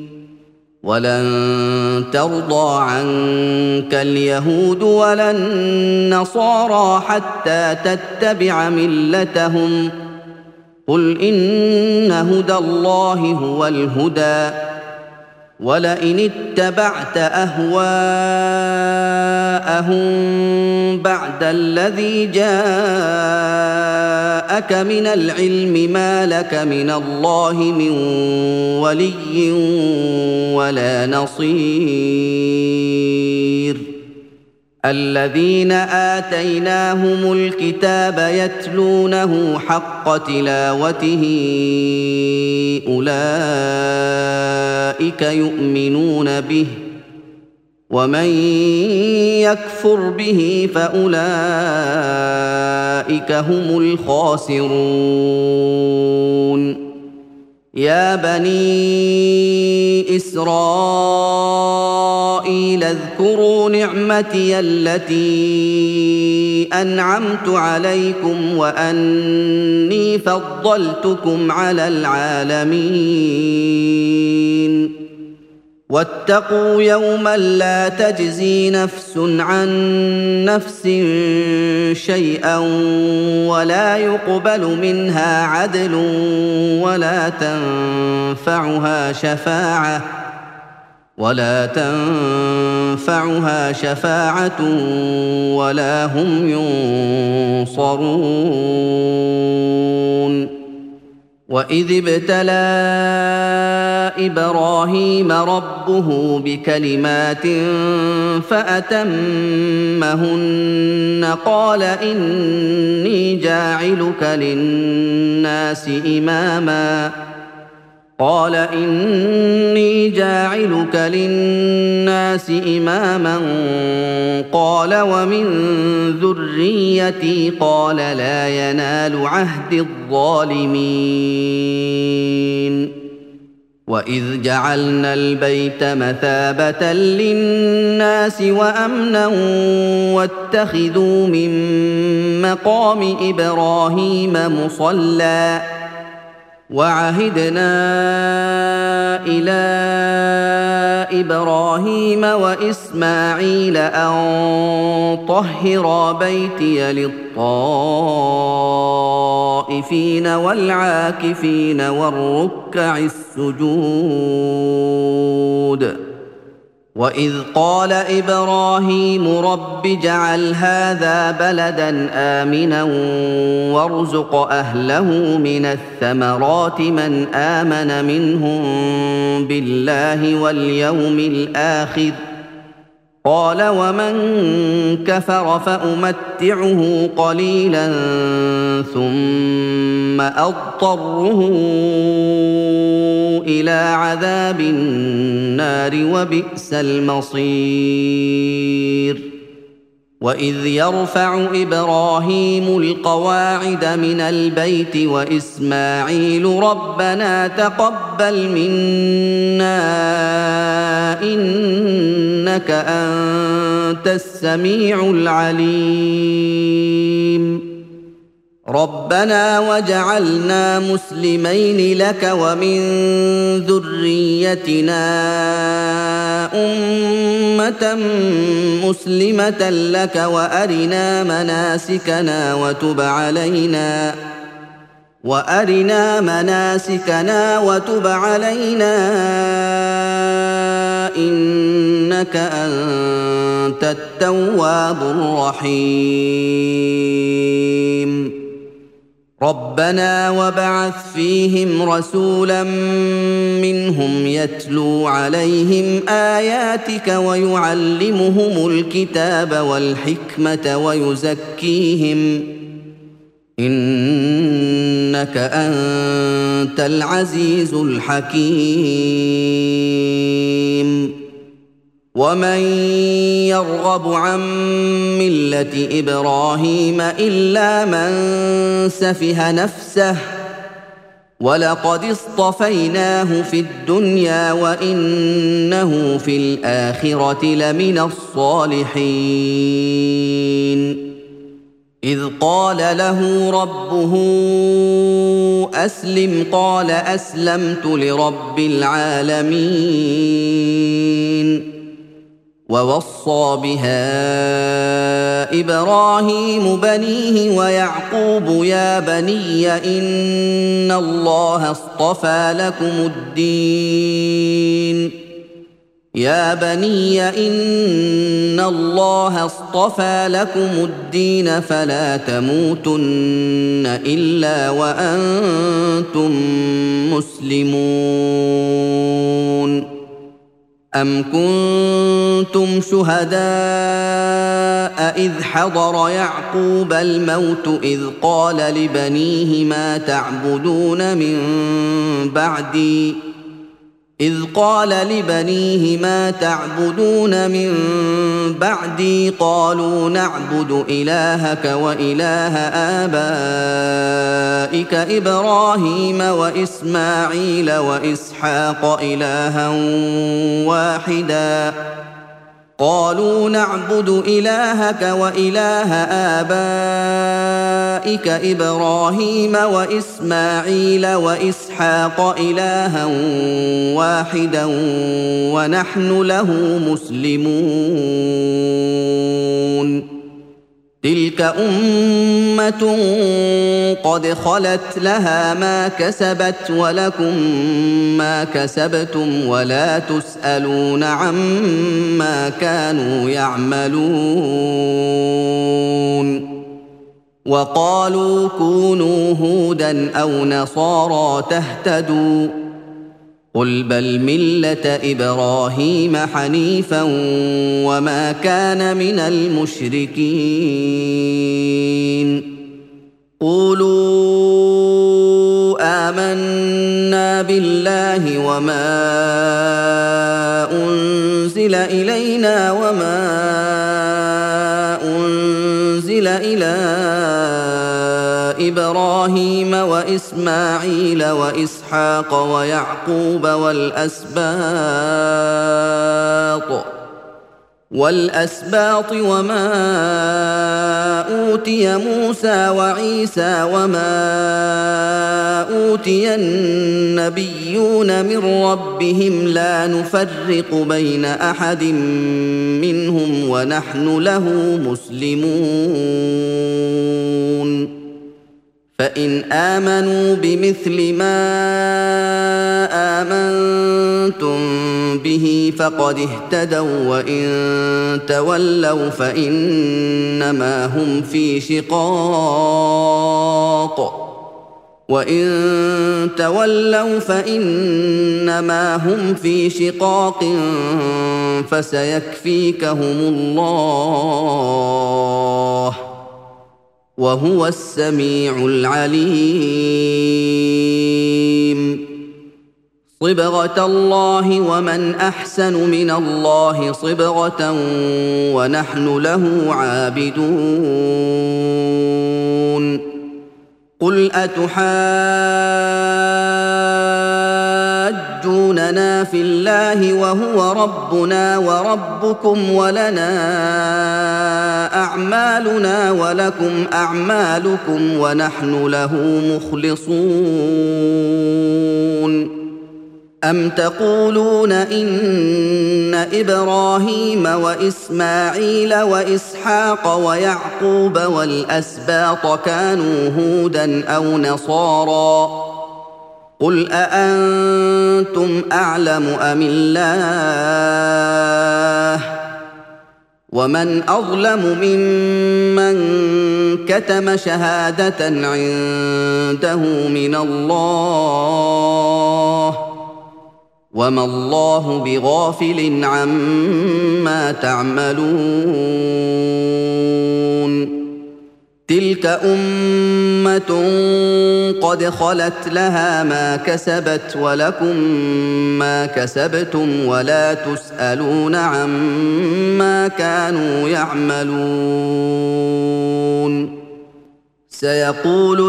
ولن ترضى عنك اليهود ولا النصارى حتى تتبع ملتهم قل إن هدى الله هو الهدى ولئن اتبعت أهواءهم بعد الذي جاءك من العلم ما لك من الله من ولي ولا نصير الذين آتيناهم الكتاب يتلونه حق تلاوته أولئك يؤمنون به ومن يكفر به فأولئك هم الخاسرون يا بني إسرائيل اذكروا نعمتي التي أنعمت عليكم وأني فضلتكم على العالمين واتقوا يوما لا تجزي نفس عن نفس شيئا ولا يقبل منها عدل ولا تنفعها شفاعة ولا تنفعها شفاعة ولا هم ينصرون وإذ ابتلى إبراهيم ربه بكلمات فأتمهن قال إني جاعلك للناس إماما قال إني جاعلك للناس إماما قال ومن ذريتي قال لا ينال عهد الظالمين وإذ جعلنا البيت مثابة للناس وأمنا واتخذوا من مقام إبراهيم مصلى وعهدنا إلى إبراهيم وإسماعيل أن طهرا بيتي للطائفين والعاكفين والركع السجود وإذ قال إبراهيم رب اجعل هذا بلدا آمنا وارزق أهله من الثمرات من آمن منهم بالله واليوم الآخر قال ومن كفر فأمتعه قليلا ثم أضطره إلى عذاب النار وبئس المصير وإذ يرفع إبراهيم القواعد من البيت وإسماعيل ربنا تقبل منا إنك أنت السميع العليم ربنا وجعلنا مسلمين لك ومن ذريتنا أمة مسلمة لك وأرنا مناسكنا وتب علينا وأرنا مناسكنا وتب علينا إنك أنت التواب الرحيم ربنا وابعث فيهم رسولا منهم يتلو عليهم آياتك ويعلمهم الكتاب والحكمة ويزكيهم إنك أنت العزيز الحكيم ومن يرغب عن ملة إبراهيم إلا من سفه نفسه ولقد اصطفيناه في الدنيا وإنه في الآخرة لمن الصالحين إذ قال له ربه أسلم قال أسلمت لرب العالمين ووصى بها إبراهيم بنيه ويعقوب يا بني إن الله اصطفى لكم الدين يا بني إن الله اصطفى لكم الدين فلا تموتن إلا وأنتم مسلمون أم كنتم شهداء إذ حضر يعقوب الموت إذ قال لبنيه ما تعبدون من بعدي إذ قال لبنيه ما تعبدون من بعدي قالوا نعبد إلهك وإله آبائك إبراهيم وإسماعيل وإسحاق إلها واحدا قالوا نعبد إلهك وإله آبائك إبراهيم وإسماعيل وإسحاق إلها واحدا ونحن له مسلمون تلك أمة قد خلت لها ما كسبت ولكم ما كسبتم ولا تسألون عما كانوا يعملون وقالوا كونوا هودا أو نصارى تهتدوا قل بل ملة إبراهيم حنيفا وما كان من المشركين قولوا آمنا بالله وما أنزل إلينا وما أنزل إلى إبراهيم وإسماعيل وإسحاق ويعقوب والأسباط والأسباط وما أوتي موسى وعيسى وما أوتي النبيون من ربهم لا نفرق بين أحد منهم ونحن له مسلمون فإن آمنوا بمثل ما آمنتم به فقد اهتدوا وإن تولوا فإنما هم في شقاق وإن تولوا فإنما هم في شقاق فسيكفيكهم الله وهو السميع العليم. صبغة الله ومن أحسن من الله صبغة ونحن له عابدون. قل أتحاجوننا في الله وهو ربنا وربكم ولنا أعمالنا ولكم أعمالكم ونحن له مخلصون. أم تقولون إن إبراهيم وإسماعيل وإسحاق ويعقوب والأسباط كانوا هودا أو نصارى؟ قل أأنتم أعلم أم الله؟ ومن أظلم ممن كتم شهادة عنده من الله وما الله بغافل عما تعملون. تلك أمة قد خلت لها ما كسبت ولكم ما كسبتم ولا تسألون عما كانوا يعملون. سيقول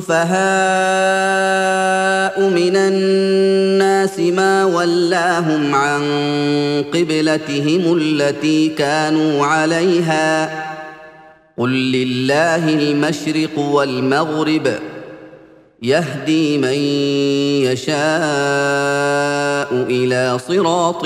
السفهاء من الناس ما ولاهم عن قبلتهم التي كانوا عليها قل لله المشرق والمغرب يهدي من يشاء إلى صراط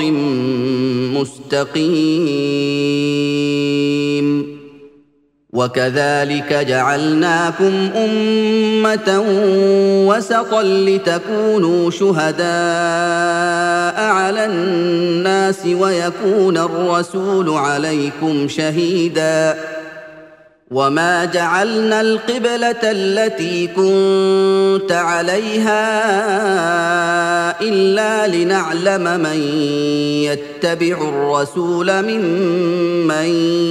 مستقيم. وكذلك جعلناكم أمة وسطا لتكونوا شهداء على الناس ويكون الرسول عليكم شهيدا. وما جعلنا القبلة التي كنت عليها إلا لنعلم من يتبع الرسول ممن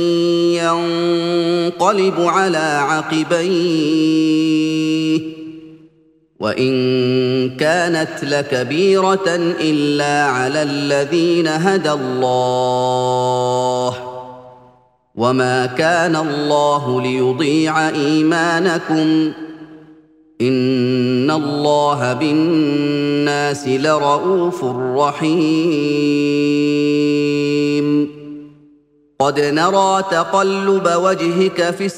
ينقلب على عقبيه وإن كانت لكبيرة إلا على الذين هدى الله وما كان الله ليضيع إيمانكم إن الله بالناس لرءوف رحيم. قد نرى تقلب وجهك في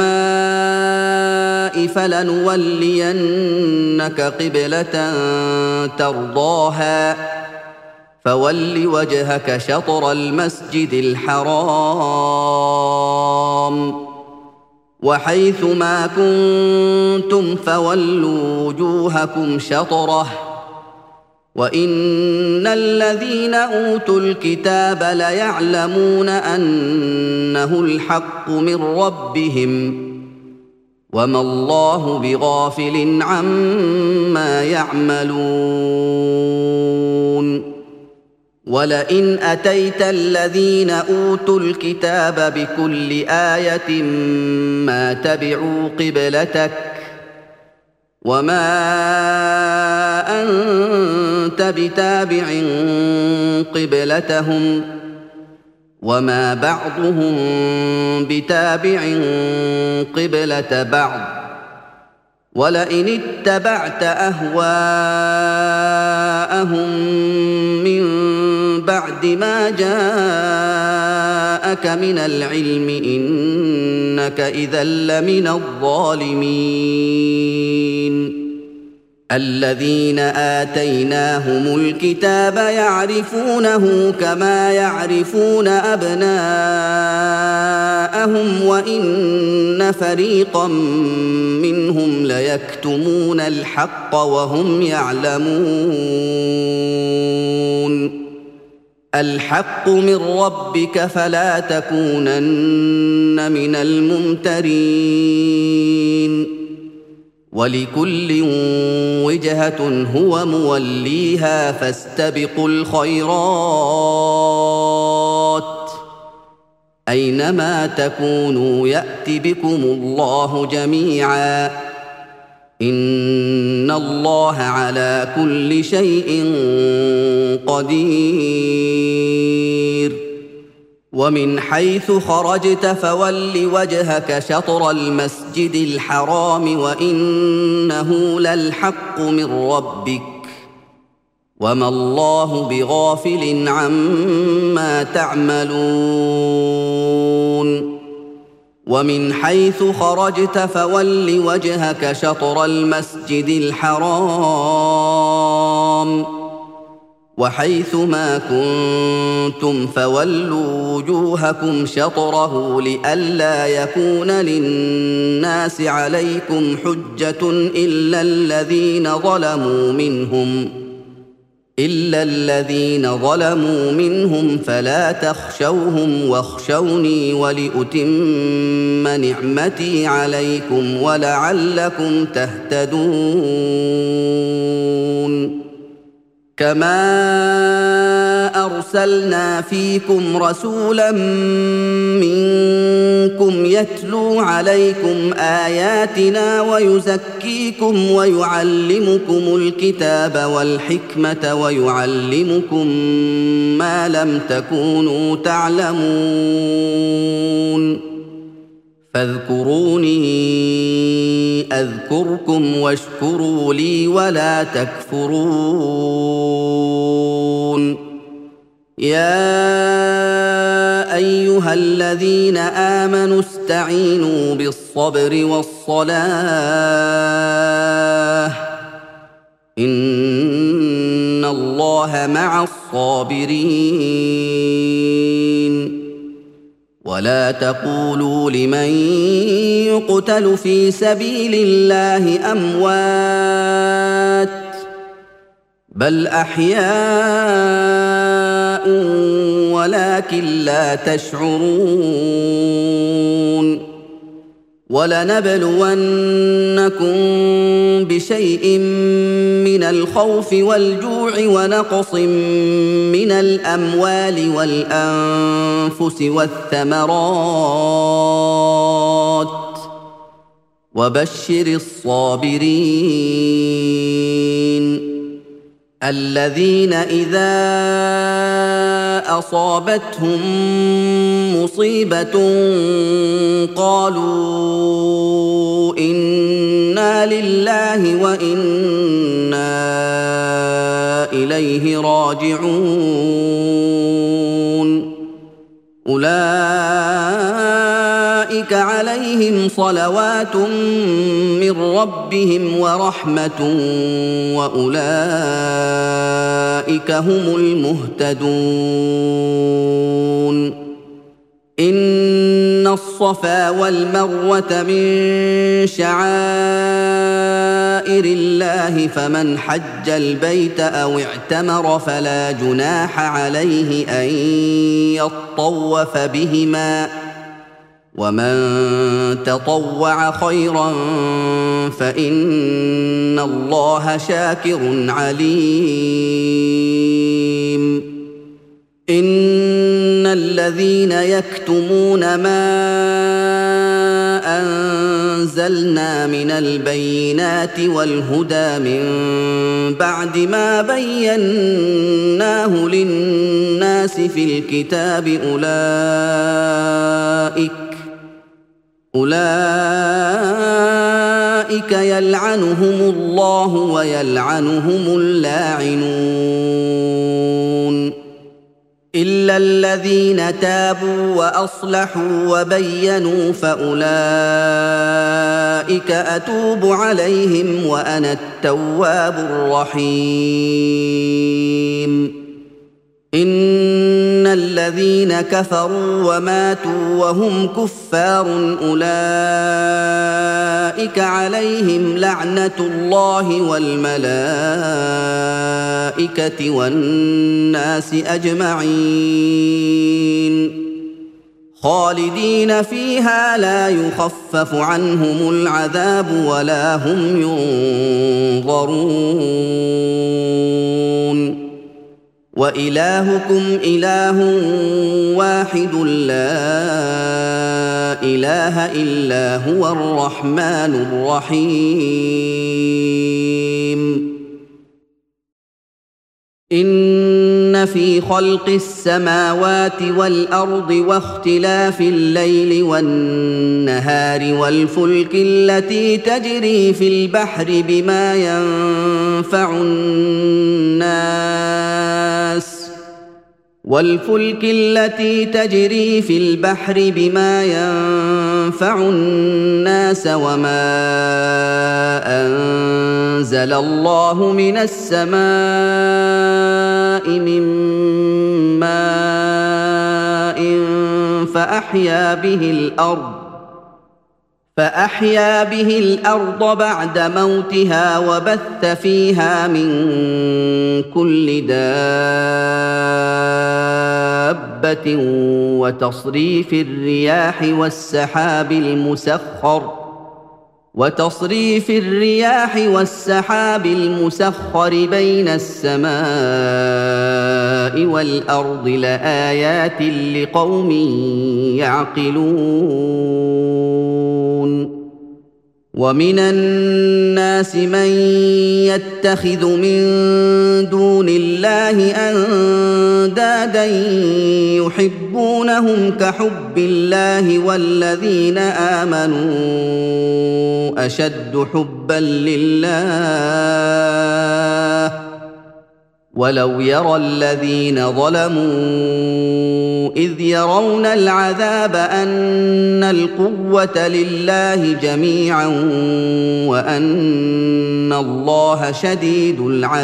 السماء فلنولينك قبلة ترضاها فول وجهك شطر المسجد الحرام وحيث ما كنتم فولوا وجوهكم شطره وإن الذين أوتوا الكتاب ليعلمون أنه الحق من ربهم وما الله بغافل عما يعملون. ولئن أتيت الذين أوتوا الكتاب بكل آية ما تبعوا قبلتك وما أنت بتابع قبلتهم وما بعضهم بتابع قبلة بعض ولئن اتبعت أهواءهم من بعد ما جاءك من العلم إنك إذا لمن الظالمين. الذين آتيناهم الكتاب يعرفونه كما يعرفون أبناءهم وإن فريقا منهم ليكتمون الحق وهم يعلمون الحق من ربك فلا تكونن من الممترين ولكل وجهة هو موليها فاستبقوا الخيرات أينما تكونوا يأت بكم الله جميعا إن الله على كل شيء قدير ومن حيث خرجت فول وجهك شطر المسجد الحرام وإنه للحق من ربك وما الله بغافل عما تعملون ومن حيث خرجت فول وجهك شطر المسجد الحرام وحيث ما كنتم فولوا وجوهكم شطره لئلا يكون للناس عليكم حجة إلا الذين ظلموا منهم إلا الذين ظلموا منهم فلا تخشوهم واخشوني ولأتم نعمتي عليكم ولعلكم تهتدون كما أرسلنا فيكم رسولا منكم يتلو عليكم آياتنا ويزكيكم ويعلمكم الكتاب والحكمة ويعلمكم ما لم تكونوا تعلمون فاذكروني أذكركم واشكروا لي ولا تكفرون يا أيها الذين آمنوا استعينوا بالصبر والصلاة إن الله مع الصابرين ولا تقولوا لمن يقتل في سبيل الله أموات بل أحياء ولكن لا تشعرون ولنبلونكم بشيء من الخوف والجوع ونقص من الأموال والأنفس والثمرات وبشر الصابرين الذين إذا أصابتهم مصيبة قالوا إنا لله وإنا إليه راجعون أولئك عليهم صلوات من ربهم ورحمة وأولئك هم المهتدون إن الصفا والمروة من شعائر الله فمن حج البيت أو اعتمر فلا جناح عليه أن يطوف بهما ومن تطوع خيرا فإن الله شاكر عليم إن الذين يكتمون ما أنزلنا من البينات والهدى من بعد ما بيناه للناس في الكتاب أولئك أولئك يلعنهم الله ويلعنهم اللاعنون إلا الذين تابوا وأصلحوا وبينوا فأولئك أولئك أتوب عليهم وأنا التواب الرحيم إن الذين كفروا وماتوا وهم كفار أولئك عليهم لعنة الله والملائكة والناس أجمعين خالدين فيها لا يخفف عنهم العذاب ولا هم ينظرون وإلهكم إله واحد لا إله إلا هو الرحمن الرحيم إن في خلق السماوات والأرض واختلاف الليل والنهار والفلك التي تجري في البحر بما ينفع الناس والفلك التي تجري في البحر بما ينفع الناس وما أنزل الله من السماء من ماء فأحيا به الأرض فأحيا به الأرض بعد موتها وبث فيها من كل دابة وتصريف الرياح والسحاب المسخر وتصريف الرياح والسحاب المسخر بين السماء والأرض لآيات لقوم يعقلون ومن الناس من يتخذ من دون الله أندادا يحبونهم كحب الله والذين آمنوا أشد حبا لله ولو يرى الذين ظلموا إذ يرون العذاب أن القوة لله جميعا وأن الله شديد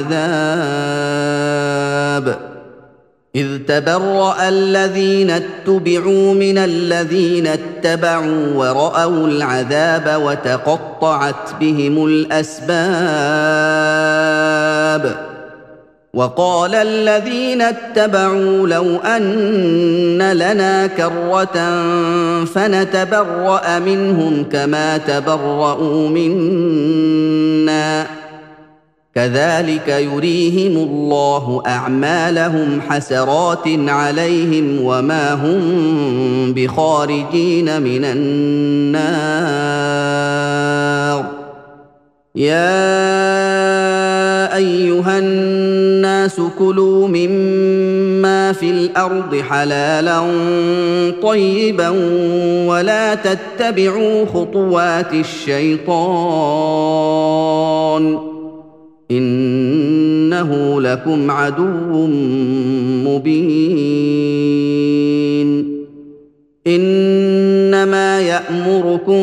العذاب إذ تبرأ الذين اتبعوا من الذين اتبعوا ورأوا العذاب وتقطعت بهم الأسباب وقال الذين اتبعوا لو أن لنا كرة فنتبرأ منهم كما تبرؤوا منا كذلك يريهم الله أعمالهم حسرات عليهم وما هم بخارجين من النار يا أيها الناس كلوا مما في الأرض حلالا طيبا ولا تتبعوا خطوات الشيطان إنه لكم عدو مبين إنما يأمركم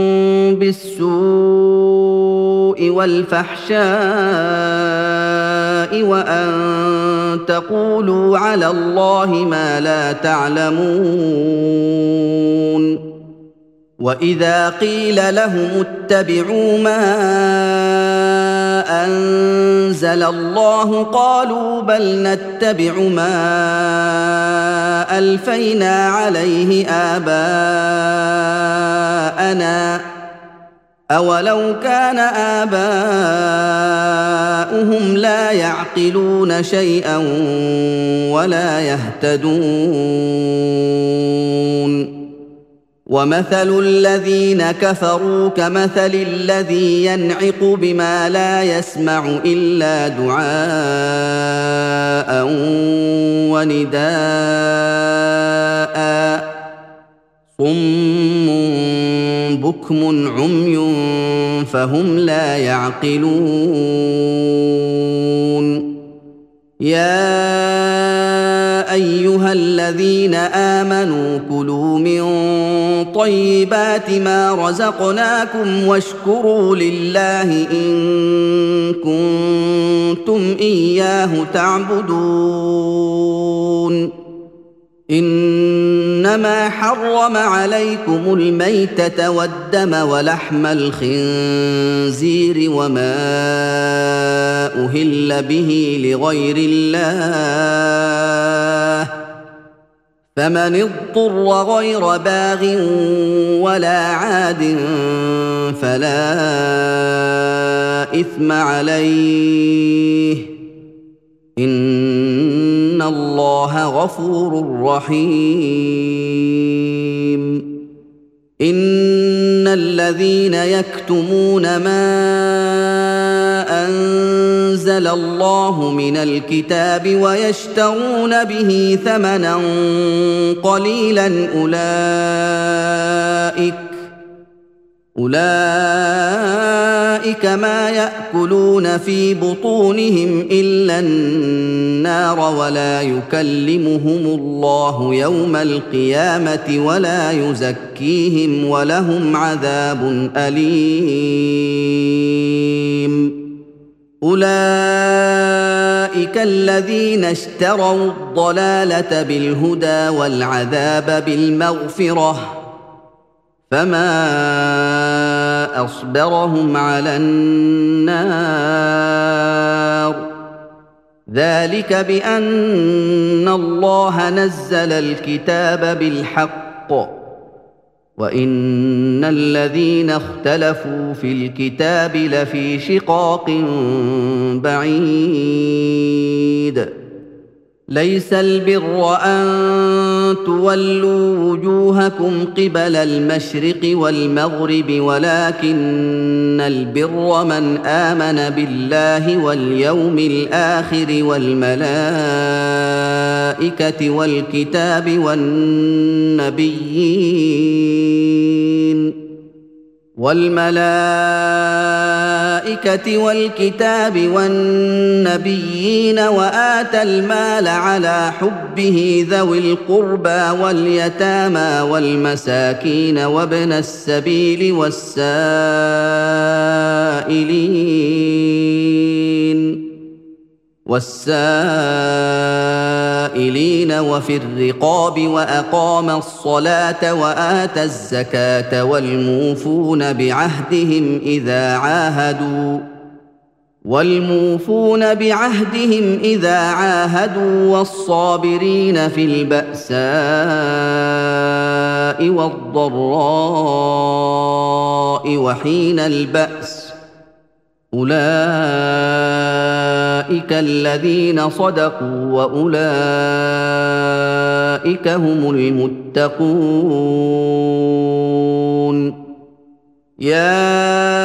بالسوء والفحشاء وأن تقولوا على الله ما لا تعلمون وإذا قيل لهم اتبعوا ما أنزل الله قالوا بل نتبع ما ألفينا عليه آباءنا أولو كان آباؤهم لا يعقلون شيئا ولا يهتدون ومثل الذين كفروا كمثل الذي ينعق بما لا يسمع إلا دعاء ونداء صم بكم عمي فهم لا يعقلون يا ايها الذين امنوا كلوا من طيبات ما رزقناكم واشكروا لله ان كنتم اياه تعبدون انما حرم عليكم الميتة والدم ولحم الخنزير وما أهل به لغير الله فمن اضطر غير باغ ولا عاد فلا إثم عليه إن الله غفور رحيم إن الذين يكتمون ما أنزل الله من الكتاب ويشترون به ثمنا قليلا أولئك أولئك ما يأكلون في بطونهم إلا النار ولا يكلمهم الله يوم القيامة ولا يزكيهم ولهم عذاب أليم أولئك الذين اشتروا الضلالة بالهدى والعذاب بالمغفرة فما أصبرهم على النار ذلك بأن الله نزل الكتاب بالحق وإن الذين اختلفوا في الكتاب لفي شقاق بعيد ليس البر أن تولوا وجوهكم قبل المشرق والمغرب ولكن البر من آمن بالله واليوم الآخر والملائكة والكتاب والنبيين والملائكة والكتاب والنبيين وآتى المال على حبه ذوي القربى واليتامى والمساكين وابن السبيل والسائلين والسائلين وفي الرقاب وأقام الصلاة وآتى الزكاة والموفون بعهدهم إذا عاهدوا والموفون بعهدهم إذا عاهدوا والصابرين في البأساء والضراء وحين البأس أولئك الذين صدقوا وأولئك هم المتقون يا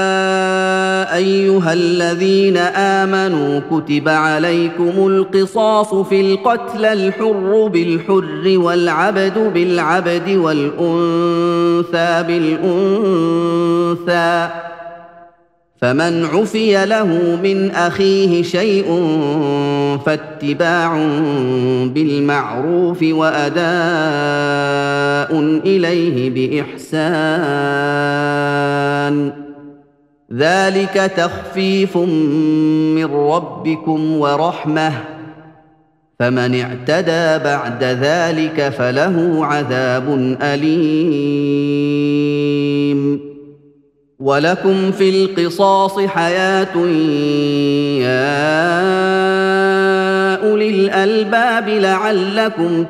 أيها الذين آمنوا كتب عليكم القصاص في القتلى الحر بالحر والعبد بالعبد والأنثى بالأنثى فمن عفي له من أخيه شيء فاتباع بالمعروف وأداء إليه بإحسان ذلك تخفيف من ربكم ورحمة فمن اعتدى بعد ذلك فله عذاب أليم ولكم في القصاص حياة يا أولي الألباب لعلكم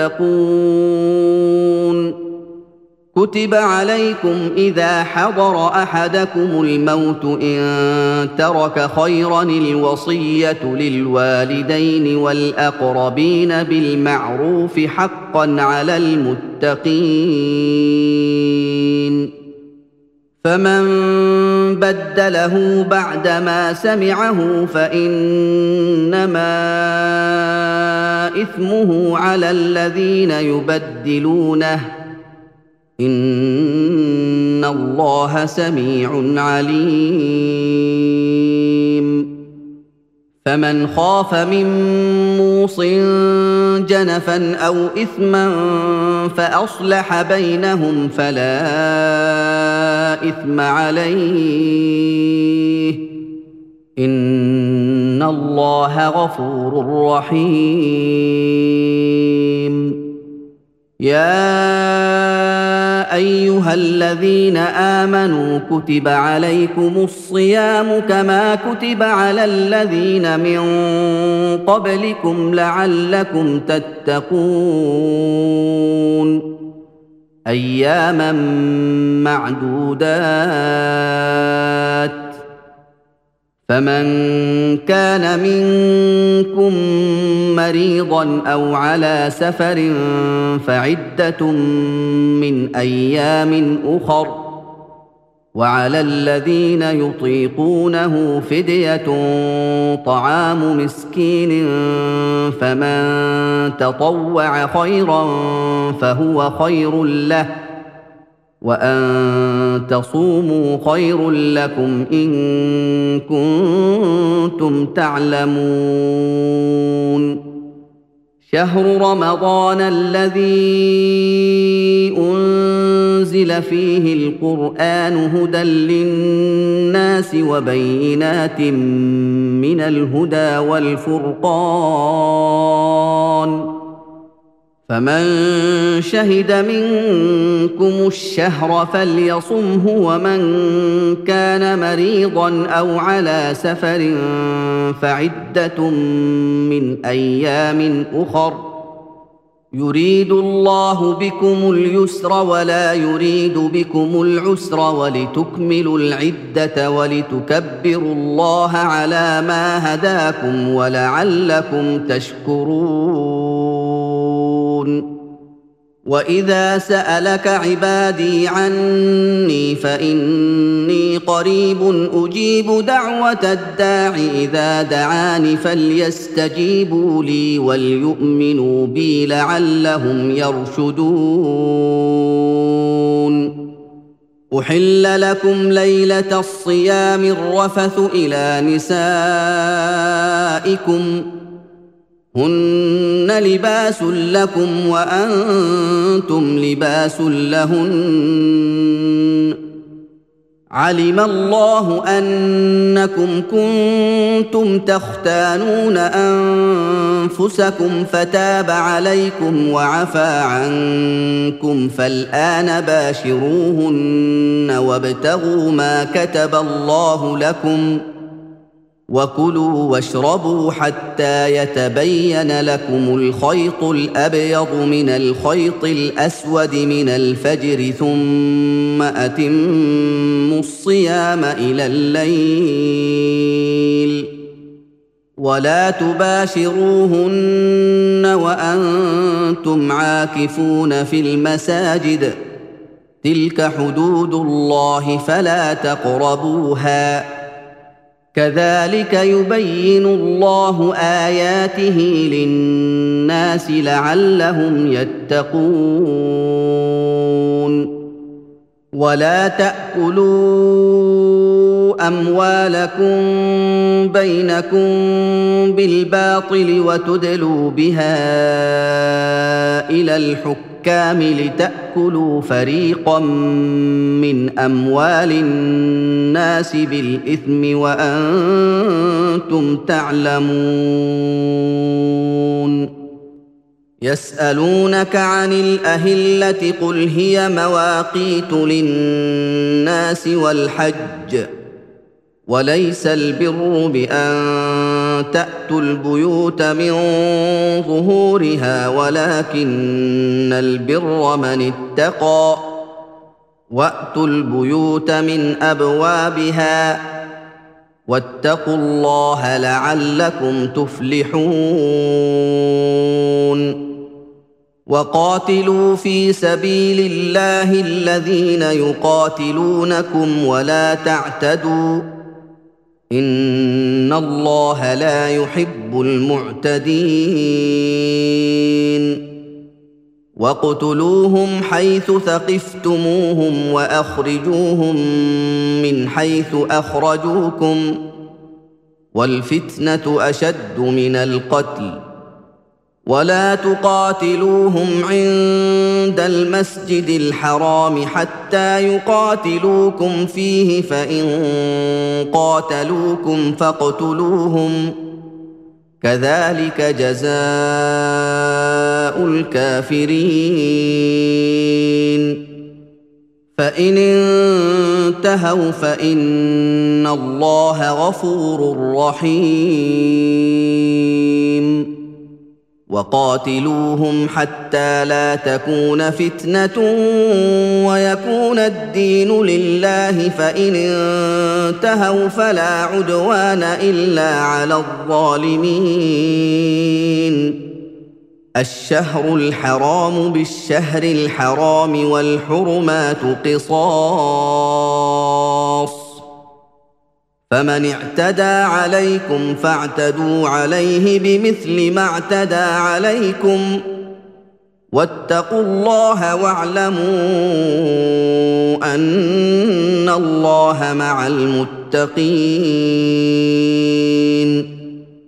تتقون كتب عليكم إذا حضر أحدكم الموت إن ترك خيرا الوصية للوالدين والأقربين بالمعروف حقا على المتقين فمن بدله بعدما سمعه فإنما إثمه على الذين يبدلونه إن الله سميع عليم فمن خاف من موص جنفا أو إثما فأصلح بينهم فلا إثم عليه إن الله غفور رحيم. يا أيها الذين آمنوا كتب عليكم الصيام كما كتب على الذين من قبلكم لعلكم تتقون أياما معدودات فمن كان منكم مريضا أو على سفر فعدة من أيام أخر وعلى الذين يطيقونه فدية طعام مسكين فمن تطوع خيرا فهو خير له وأن تصوموا خير لكم إن كنتم تعلمون. شهر رمضان الذي أنزل فيه القرآن هدى للناس وبينات من الهدى والفرقان فمن شهد منكم الشهر فليصمه ومن كان مريضا أو على سفر فعدة من أيام أخر يريد الله بكم اليسر ولا يريد بكم العسر ولتكملوا العدة ولتكبروا الله على ما هداكم ولعلكم تشكرون. وإذا سألك عبادي عني فإني قريب أجيب دعوة الداع إذا دعاني فليستجيبوا لي وليؤمنوا بي لعلهم يرشدون. أحل لكم ليلة الصيام الرفث إلى نسائكم هن لباس لكم وأنتم لباس لهن علم الله أنكم كنتم تختانون أنفسكم فتاب عليكم وعفى عنكم فالآن باشروهن وابتغوا ما كتب الله لكم وكلوا واشربوا حتى يتبين لكم الخيط الأبيض من الخيط الأسود من الفجر ثم أتموا الصيام إلى الليل ولا تباشروهن وأنتم عاكفون في المساجد تلك حدود الله فلا تقربوها كذلك يبين الله آياته للناس لعلهم يتقون. ولا تأكلوا أموالكم بينكم بالباطل وتدلوا بها إلى الحكام لتأكلوا فريقا من أموال الناس بالإثم وأنتم تعلمون. يسألونك عن الأهلة قل هي مواقيت للناس والحج وليس البر بأن تأتوا البيوت من ظهورها ولكن البر من اتقى وأتوا البيوت من أبوابها واتقوا الله لعلكم تفلحون. وقاتلوا في سبيل الله الذين يقاتلونكم ولا تعتدوا إن الله لا يحب المعتدين. واقتلوهم حيث ثقفتموهم وأخرجوهم من حيث أخرجوكم والفتنة أشد من القتل ولا تقاتلوهم عند المسجد الحرام حتى يقاتلوكم فيه فإن قاتلوكم فاقتلوهم كذلك جزاء الكافرين فإن انتهوا فإن الله غفور رحيم وقاتلوهم حتى لا تكون فتنة ويكون الدين لله فإن انتهوا فلا عدوان إلا على الظالمين الشهر الحرام بالشهر الحرام والحرمات قصاص فمن اعتدى عليكم فاعتدوا عليه بمثل ما اعتدى عليكم واتقوا الله واعلموا أن الله مع المتقين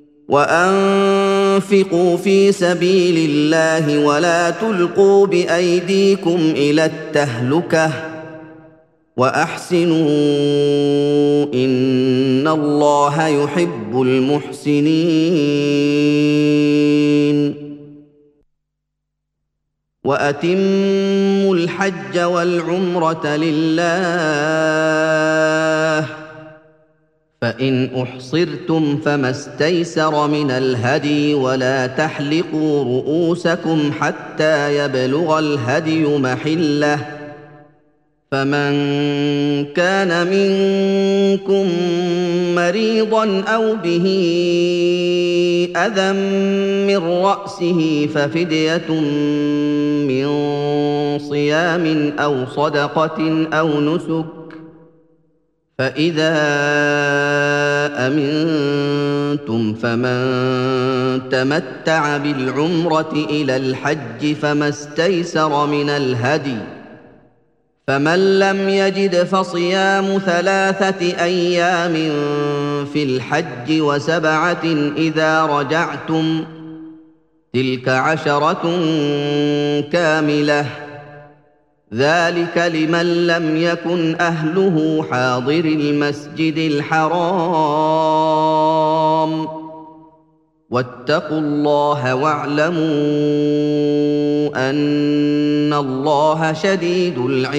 وأنفقوا في سبيل الله ولا تلقوا بأيديكم إلى التهلكة وأحسنوا إن الله يحب المحسنين وأتموا الحج والعمرة لله فإن أحصرتم فما استيسر من الهدي ولا تحلقوا رؤوسكم حتى يبلغ الهدي محله فمن كان منكم مريضا أو به أذى من رأسه ففدية من صيام أو صدقة أو نسك فإذا أمنتم فمن تمتع بالعمرة إلى الحج فما استيسر من الهدي فمن لم يجد فصيام ثلاثة أيام في الحج وسبعة إذا رجعتم تلك عشرة كاملة ذلك لمن لم يكن أهله حاضر المسجد الحرام واتقوا الله واعلموا أن الله شديد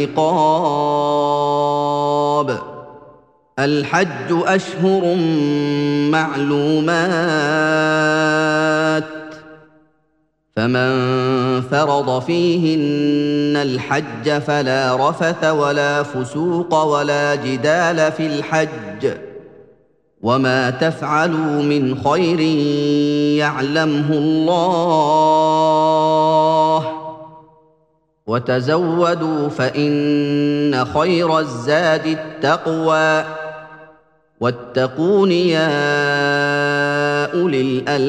العقاب الحج أشهر معلومات فمن فرض فيهن الحج فلا رفث ولا فسوق ولا جدال في الحج وما تفعلوا من خير يعلمه الله وتزودوا فإن خير الزاد التقوى واتقون يا أولي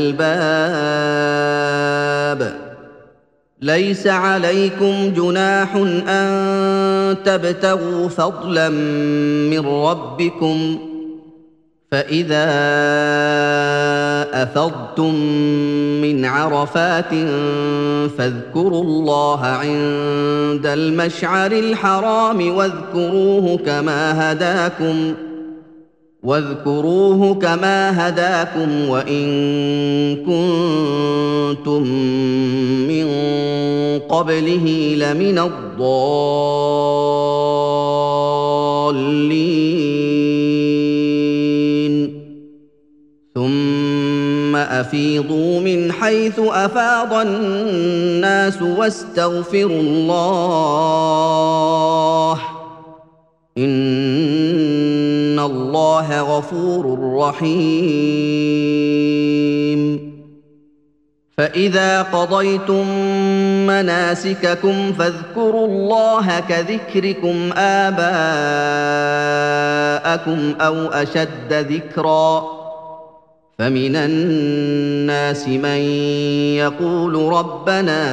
الألباب ليس عليكم جناح أن تبتغوا فضلا من ربكم فإذا أفضتم من عرفات فاذكروا الله عند المشعر الحرام واذكروه كما هداكم واذكروه كما هداكم وإن كنتم من قبله لمن الضالين ثم أفيضوا من حيث أفاض الناس واستغفروا الله إن الله غفور رحيم فإذا قضيتم مناسككم فاذكروا الله كذكركم آباءكم أو أشد ذكرًا فمن الناس من يقول ربنا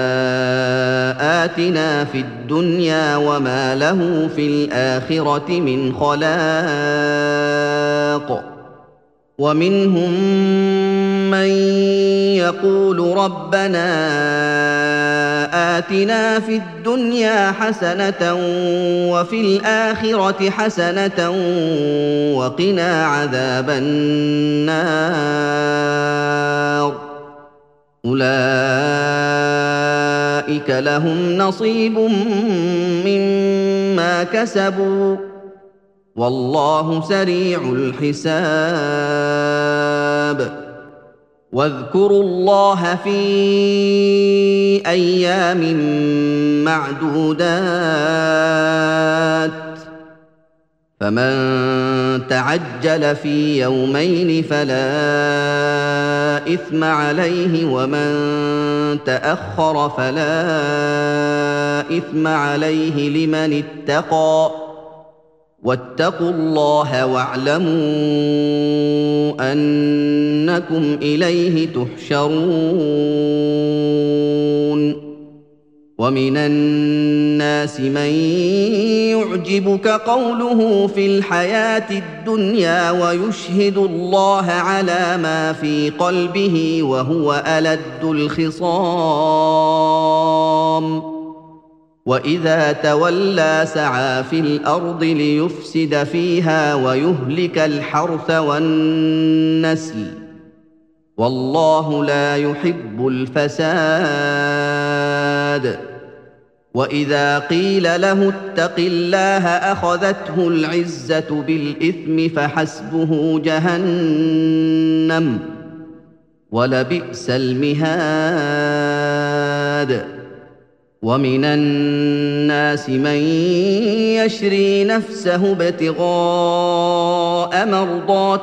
آتنا في الدنيا وما له في الآخرة من خلاق ومنهم من يقول ربنا آتنا في الدنيا حسنة وفي الآخرة حسنة وقنا عذاب النار أولئك لهم نصيب مما كسبوا والله سريع الحساب واذكروا الله في أيام معدودات فمن تعجل في يومين فلا إثم عليه ومن تأخر فلا إثم عليه لمن اتقى واتقوا الله واعلموا أنكم إليه تحشرون ومن الناس من يعجبك قوله في الحياة الدنيا ويشهد الله على ما في قلبه وهو ألد الخصام وإذا تولى سعى في الأرض ليفسد فيها ويهلك الحرث والنسل والله لا يحب الفساد وإذا قيل له اتق الله أخذته العزة بالإثم فحسبه جهنم ولبئس المهاد ومن الناس من يشري نفسه ابتغاء مرضات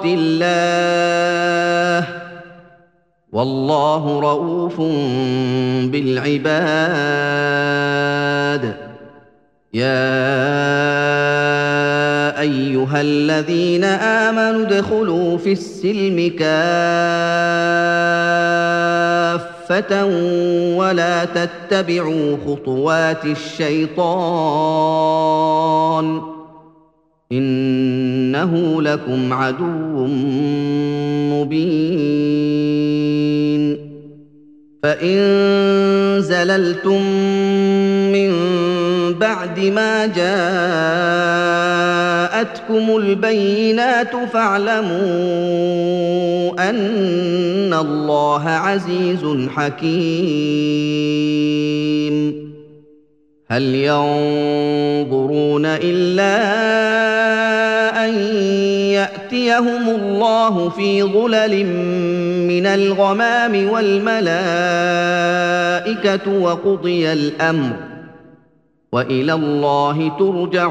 الله والله رءوف بالعباد يا أيها الذين آمنوا ادخلوا في السلم كافة ولا تتبعوا خطوات الشيطان إنه لكم عدو مبين فإن زللتم من بعد ما جاءتكم البينات فاعلموا أن الله عزيز حكيم هل ينظرون إلا أن يأتيهم الله في ظلل من الغمام والملائكة وقضي الأمر وإلى الله ترجع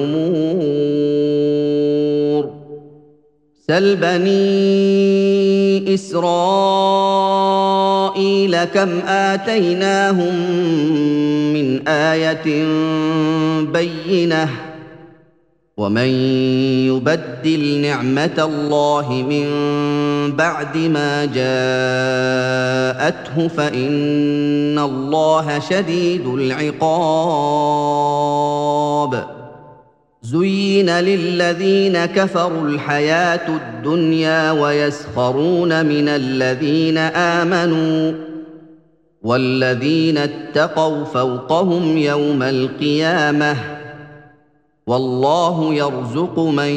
الأمور سل بني إسرائيل كم آتيناهم من آية بينة ومن يبدل نعمة الله من بعد ما جاءته فإن الله شديد العقاب زين للذين كفروا الحياة الدنيا ويسخرون من الذين آمنوا والذين اتقوا فوقهم يوم القيامة والله يرزق من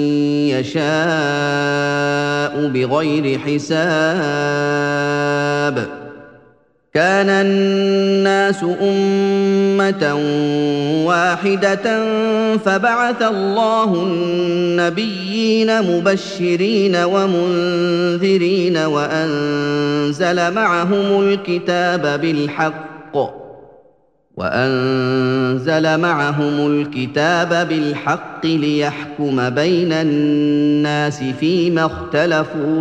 يشاء بغير حساب كان الناس أمة واحدة فبعث الله النبيين مبشرين ومنذرين وأنزل معهم الكتاب بالحق وأنزل معهم الكتاب بالحق ليحكم بين الناس فيما اختلفوا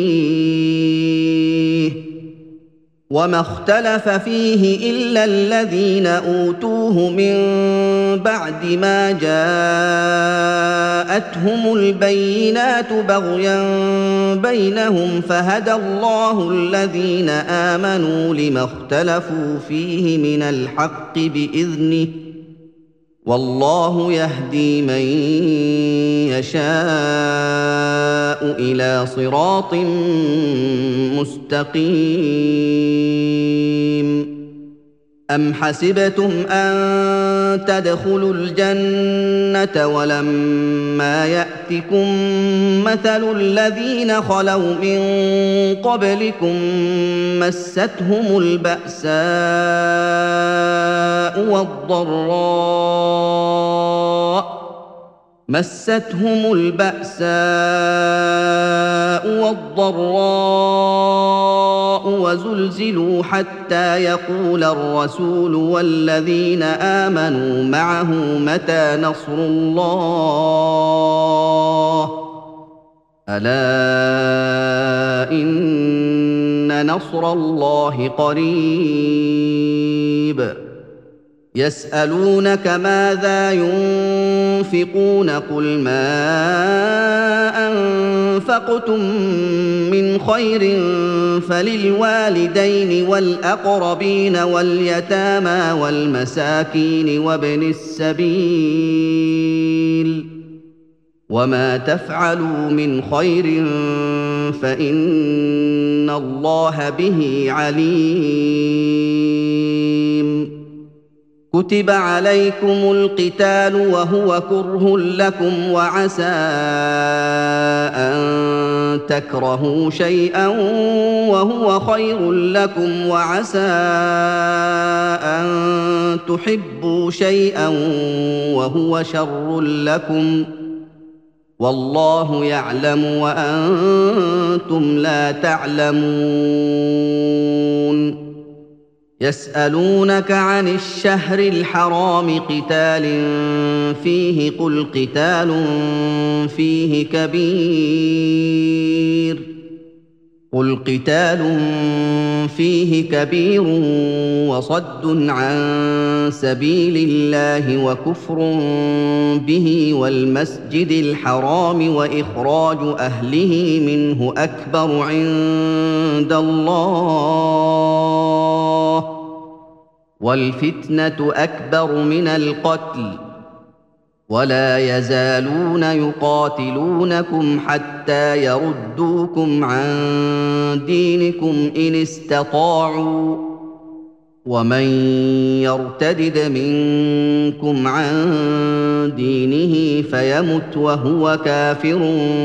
فيه وما اختلف فيه إلا الذين أوتوه من بعد ما جاءتهم البينات بغيا بينهم فهدى الله الذين آمنوا لما اختلفوا فيه من الحق بإذنه والله يهدي من يشاء إلى صراط مستقيم. أم حسبتم أن تدخلوا الجنة ولما يأتكم مثل الذين خلوا من قبلكم مستهم البأساء والضراء مستهم البأساء والضراء وزلزلوا حتى يقول الرسول والذين آمنوا معه متى نصر الله ألا إن نصر الله قريب. يسألونك ماذا ينفقون قل ما أنفقتم من خير فللوالدين والأقربين واليتامى والمساكين وابن السبيل وما تفعلوا من خير فإن الله به عليم. كتب عليكم القتال وهو كره لكم وعسى أن تكرهوا شيئا وهو خير لكم وعسى أن تحبوا شيئا وهو شر لكم والله يعلم وأنتم لا تعلمون. يسألونك عن الشهر الحرام قتال فيه قل قتال فيه كبير قل قتال فيه كبير وصد عن سبيل الله وكفر به والمسجد الحرام وإخراج أهله منه أكبر عند الله والفتنة أكبر من القتل ولا يزالون يقاتلونكم حتى يردوكم عن دينكم إن استطاعوا ومن يرتدد منكم عن دينه فيمت وهو كافر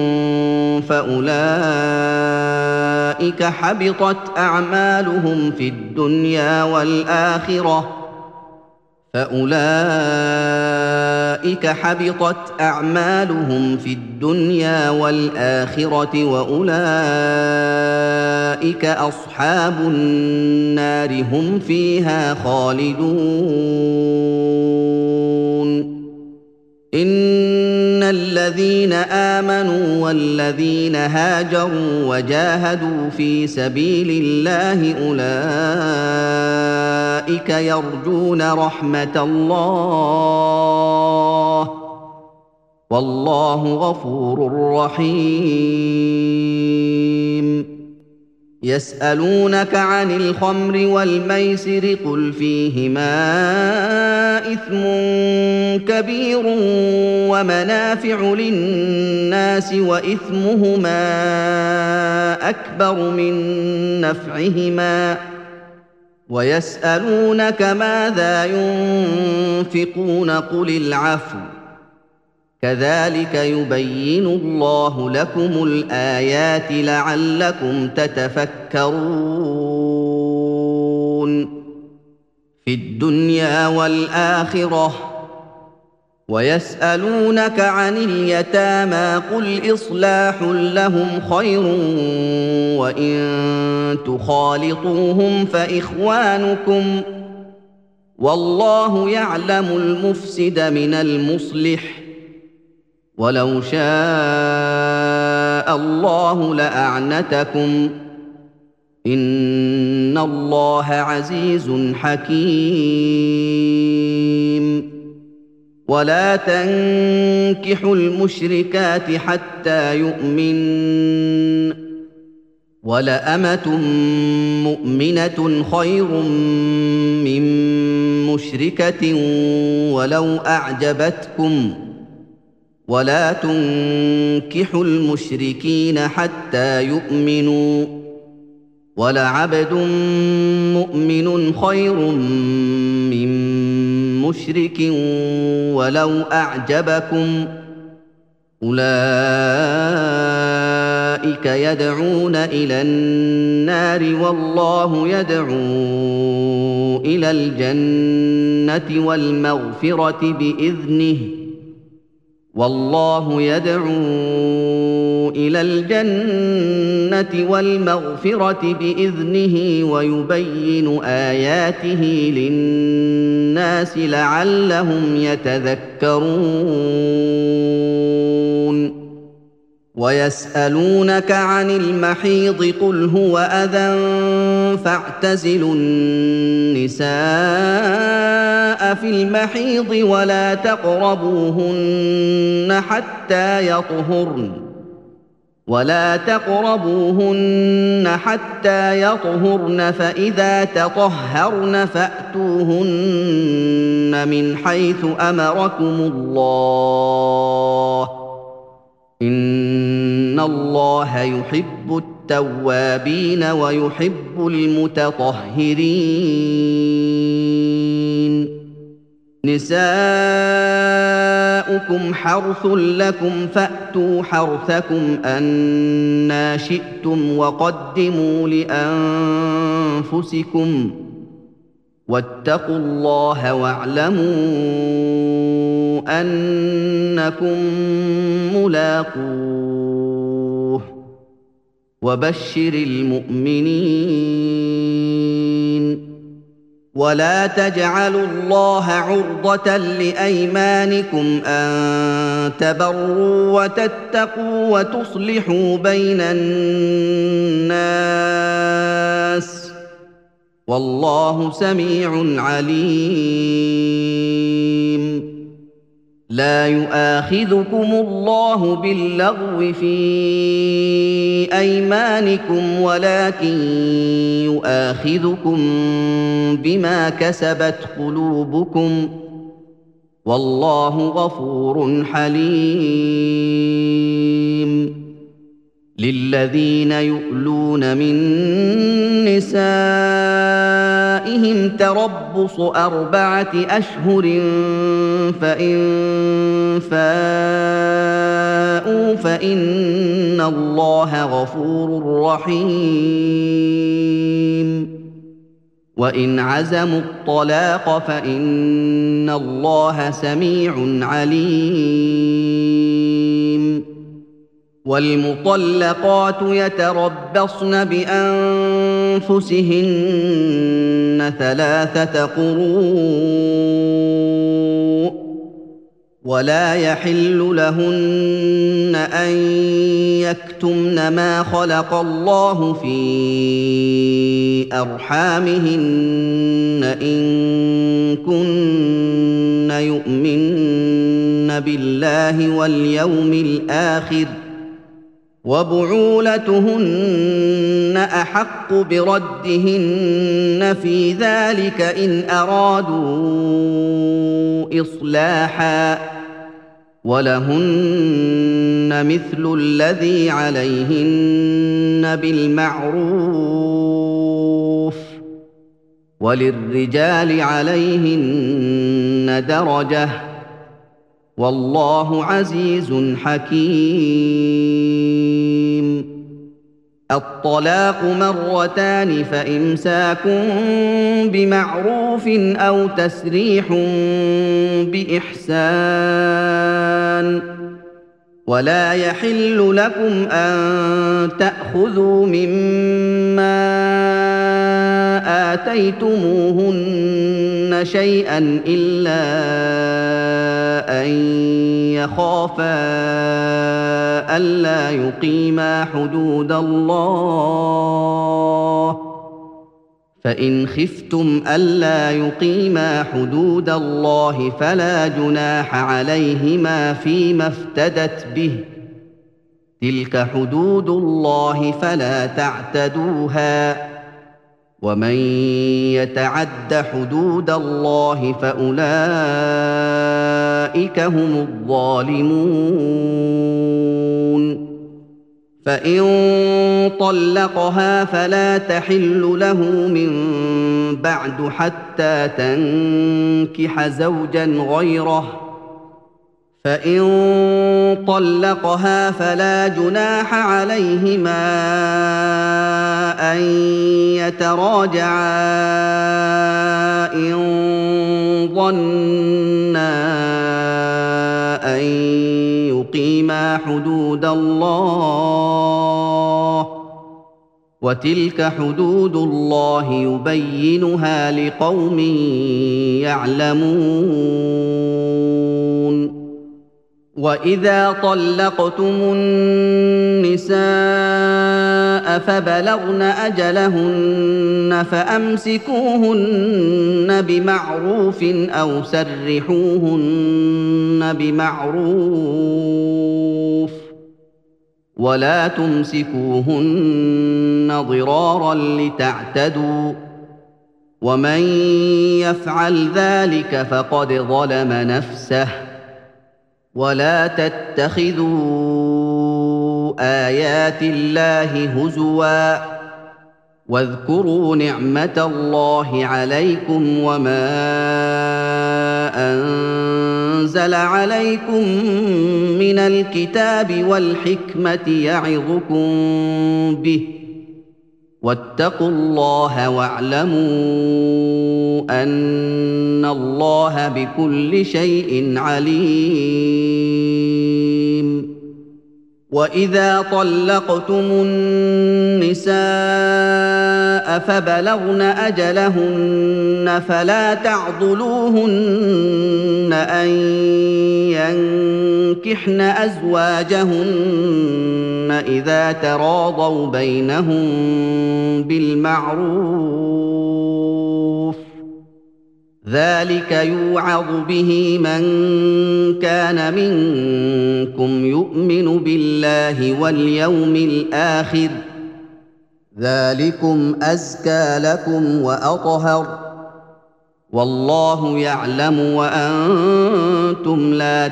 فأولئك حبطت أعمالهم في الدنيا والآخرة فأولئك حبطت أعمالهم في الدنيا والآخرة وأولئك أصحاب النار هم فيها خالدون. إن الذين آمنوا والذين هاجروا وجاهدوا في سبيل الله أولئك يرجون رحمة الله والله غفور رحيم. يسألونك عن الخمر والميسر قل فيهما إثم كبير ومنافع للناس وإثمهما أكبر من نفعهما ويسألونك ماذا ينفقون قل العفو كذلك يبين الله لكم الآيات لعلكم تتفكرون في الدنيا والآخرة. ويسألونك عن اليتامى قل إصلاح لهم خير وإن تخالطوهم فإخوانكم والله يعلم المفسد من المصلح ولو شاء الله لأعنتكم إن الله عزيز حكيم. ولا تنكحوا المشركات حتى يؤمن ولأمة مؤمنة خير من مشركة ولو أعجبتكم ولا تنكحوا المشركين حتى يؤمنوا ولعبد مؤمن خير من مشرك ولو أعجبكم أولئك يدعون إلى النار والله يدعو إلى الجنة والمغفرة بإذنه والله يدعو إلى الجنة والمغفرة بإذنه ويبين آياته للناس لعلهم يتذكرون ويسألونك عن المحيض قل هو أذى فاعتزلوا النساء في المحيض ولا تقربوهن حتى يطهرن ولا تقربوهن حتى يطهرن فإذا تطهرن فأتوهن من حيث أمركم الله إن الله يحب التوابين ويحب المتطهرين نساؤكم حرث لكم فأتوا حرثكم أنى شئتم وقدموا لأنفسكم واتقوا الله واعلموا أنكم ملاقوه وبشر المؤمنين ولا تجعلوا الله عرضة لأيمانكم أن تبروا وتتقوا وتصلحوا بين الناس والله سميع عليم لا يؤاخذكم الله باللغو في أيمانكم ولكن يؤاخذكم بما كسبت قلوبكم والله غفور حليم للذين يؤلون من نسائهم تربص أربعة أشهر فإن فاءوا فإن الله غفور رحيم وإن عزموا الطلاق فإن الله سميع عليم والمطلقات يتربصن بأنفسهن ثلاثة قروء ولا يحل لهن أن يكتمن ما خلق الله في أرحامهن إن كن يؤمن بالله واليوم الآخر وبعولتهن أحق بردهن في ذلك إن أرادوا إصلاحا ولهن مثل الذي عليهن بالمعروف وللرجال عليهن درجة والله عزيز حكيم الطلاق مرتان فإمساك بمعروف أو تسريح بإحسان ولا يحل لكم أن تأخذوا مما آتيتموهن شيئا إلا أن يخافا ألا يقيما حدود الله فإن خفتم ألا يقيما حدود الله فلا جناح عليهما فيما افتدت به تلك حدود الله فلا تعتدوها ومن يتعد حدود الله فأولئك هم الظالمون. فإن طلقها فلا تحل له من بعد حتى تنكح زوجا غيره، فإن طلقها فلا جناح عليهما أن يتراجعا إن ظنا أن يقيما حدود الله، وتلك حدود الله يبينها لقوم يعلمون. وإذا طلقتم النساء فبلغن أجلهن فأمسكوهن بمعروف أو سرحوهن بمعروف، ولا تمسكوهن ضرارا لتعتدوا، ومن يفعل ذلك فقد ظلم نفسه. ولا تتخذوا آيات الله هزوا، واذكروا نعمة الله عليكم وما أنزل عليكم من الكتاب والحكمة يعظكم به، واتقوا الله واعلموا أن الله بكل شيء عليم. وإذا طلقتم النساء فبلغن أجلهن فلا تعضلوهن أن ينكحن أزواجهن إذا تراضوا بينهم بالمعروف، ذلك يوعظ به من كان منكم يؤمن بالله واليوم الآخر، ذلكم أزكى لكم وأطهر، والله يعلم وأنتم لا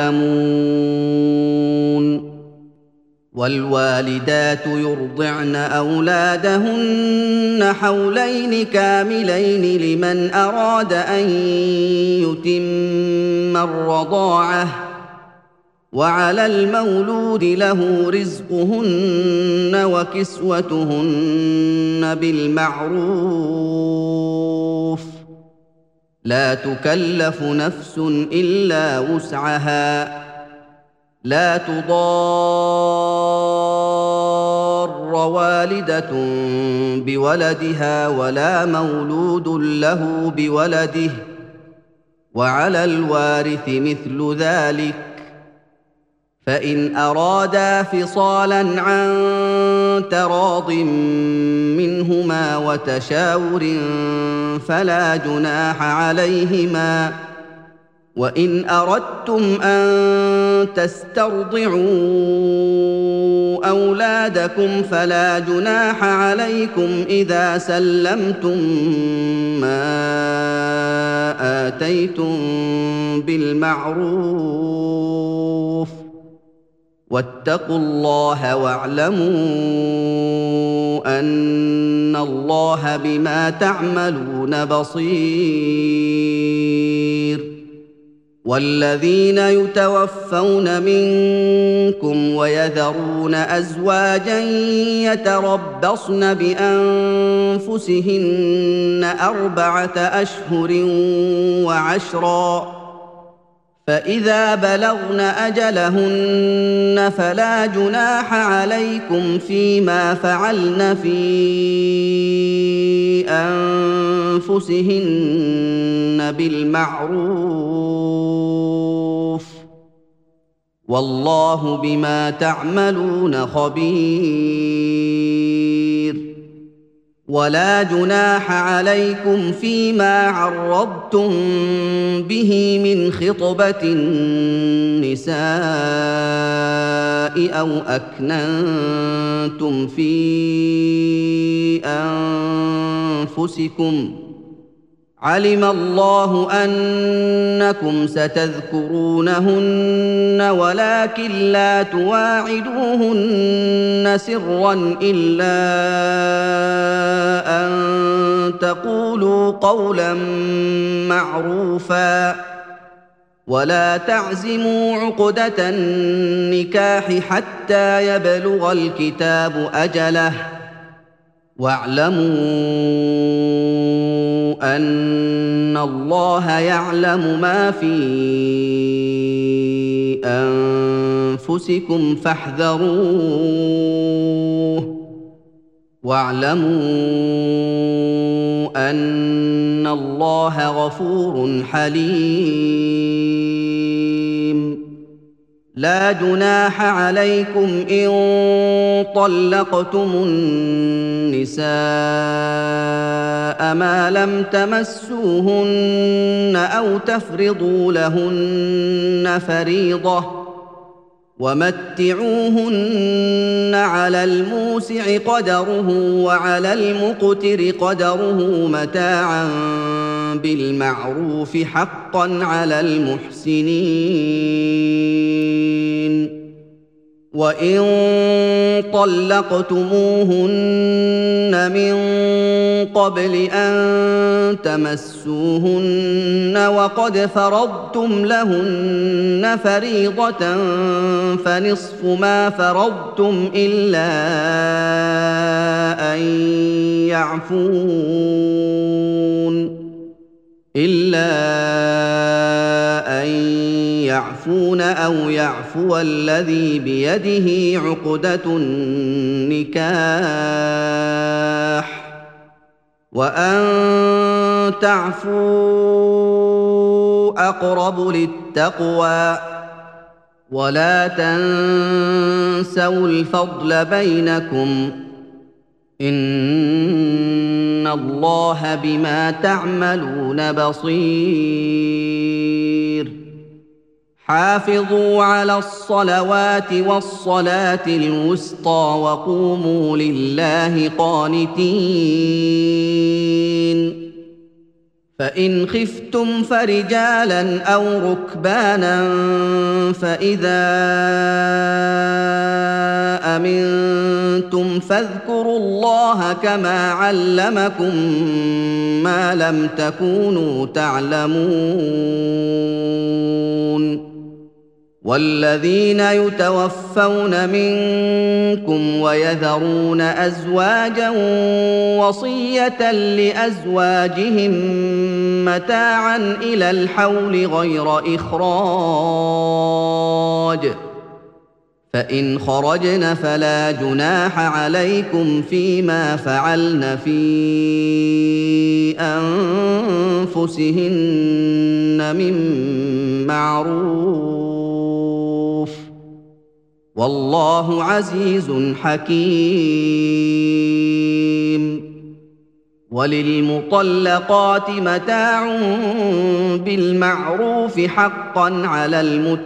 تعلمون. والوالدات يرضعن أولادهن حولين كاملين لمن أراد أن يتم الرضاعة، وعلى المولود له رزقهن وكسوتهن بالمعروف، لا تكلف نفس إلا وسعها، لا تضار والدة بولدها ولا مولود له بولده، وعلى الوارث مثل ذلك، فإن أرادا فصالا عن تراض منهما وتشاور فلا جناح عليهما. وإن أردتم أن تسترضعوا أولادكم فلا جناح عليكم إذا سلمتم ما آتيتم بالمعروف، واتقوا الله واعلموا أن الله بما تعملون بصير. والذين يتوفون منكم ويذرون أزواجا يتربصن بأنفسهن أربعة أشهر وعشرا، فإذا بلغن أجلهن فلا جناح عليكم فيما فعلن في أنفسهن بالمعروف، والله بما تعملون خبير. ولا جناح عليكم فيما عرضتم به من خطبة النساء أو أكننتم في أنفسكم علم الله أنكم ستذكرونهن ولكن لا تواعدوهن سرا إلا أن تقولوا قولا معروفا ولا تعزموا عقدة النكاح حتى يبلغ الكتاب أجله واعلموا أن الله يعلم ما في أنفسكم فاحذروه واعلموا أن الله غفور حليم لا جناح عليكم إن طلقتم النساء ما لم تمسوهن أو تفرضوا لهن فريضة ومتعوهن على الموسع قدره وعلى المقتر قدره متاعا بالمعروف حقا على المحسنين وإن طلقتموهن من قبل أن تمسوهن وقد فرضتم لهن فريضة فنصف ما فرضتم إلا أن يعفون إلا أن يعفون أو يعفو الذي بيده عقدة النكاح وأن تعفوا أقرب للتقوى ولا تنسوا الفضل بينكم إن الله بما تعملون بصير حافظوا على الصلوات والصلاة الوسطى وقوموا لله قانتين فإن خفتم فرجالا أو ركبانا فإذا أمنتم فاذكروا الله كما علمكم ما لم تكونوا تعلمون والذين يتوفون منكم ويذرون أزواجا وصية لأزواجهم متاعا إلى الحول غير إخراج فإن خرجن فلا جناح عليكم فيما فعلن في أنفسهن من معروف والله عزيز حكيم وللمطلقات متاع بالمعروف حقا على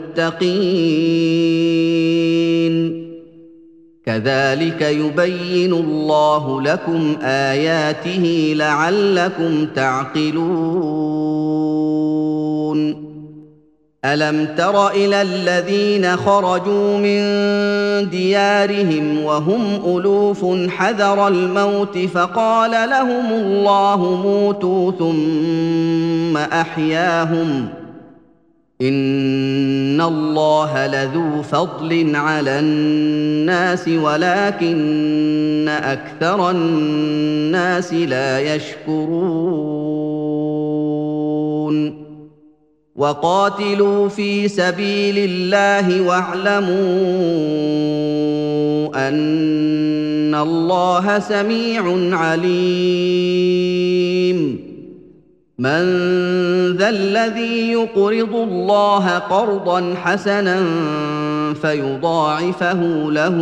المتقين كذلك يبين الله لكم آياته لعلكم تعقلون ألم تر إلى الذين خرجوا من ديارهم وهم ألوف حذر الموت فقال لهم الله موتوا ثم أحياهم إن الله لذو فضل على الناس ولكن أكثر الناس لا يشكرون وقاتلوا في سبيل الله واعلموا أن الله سميع عليم من ذا الذي يقرض الله قرضا حسنا فيضاعفه له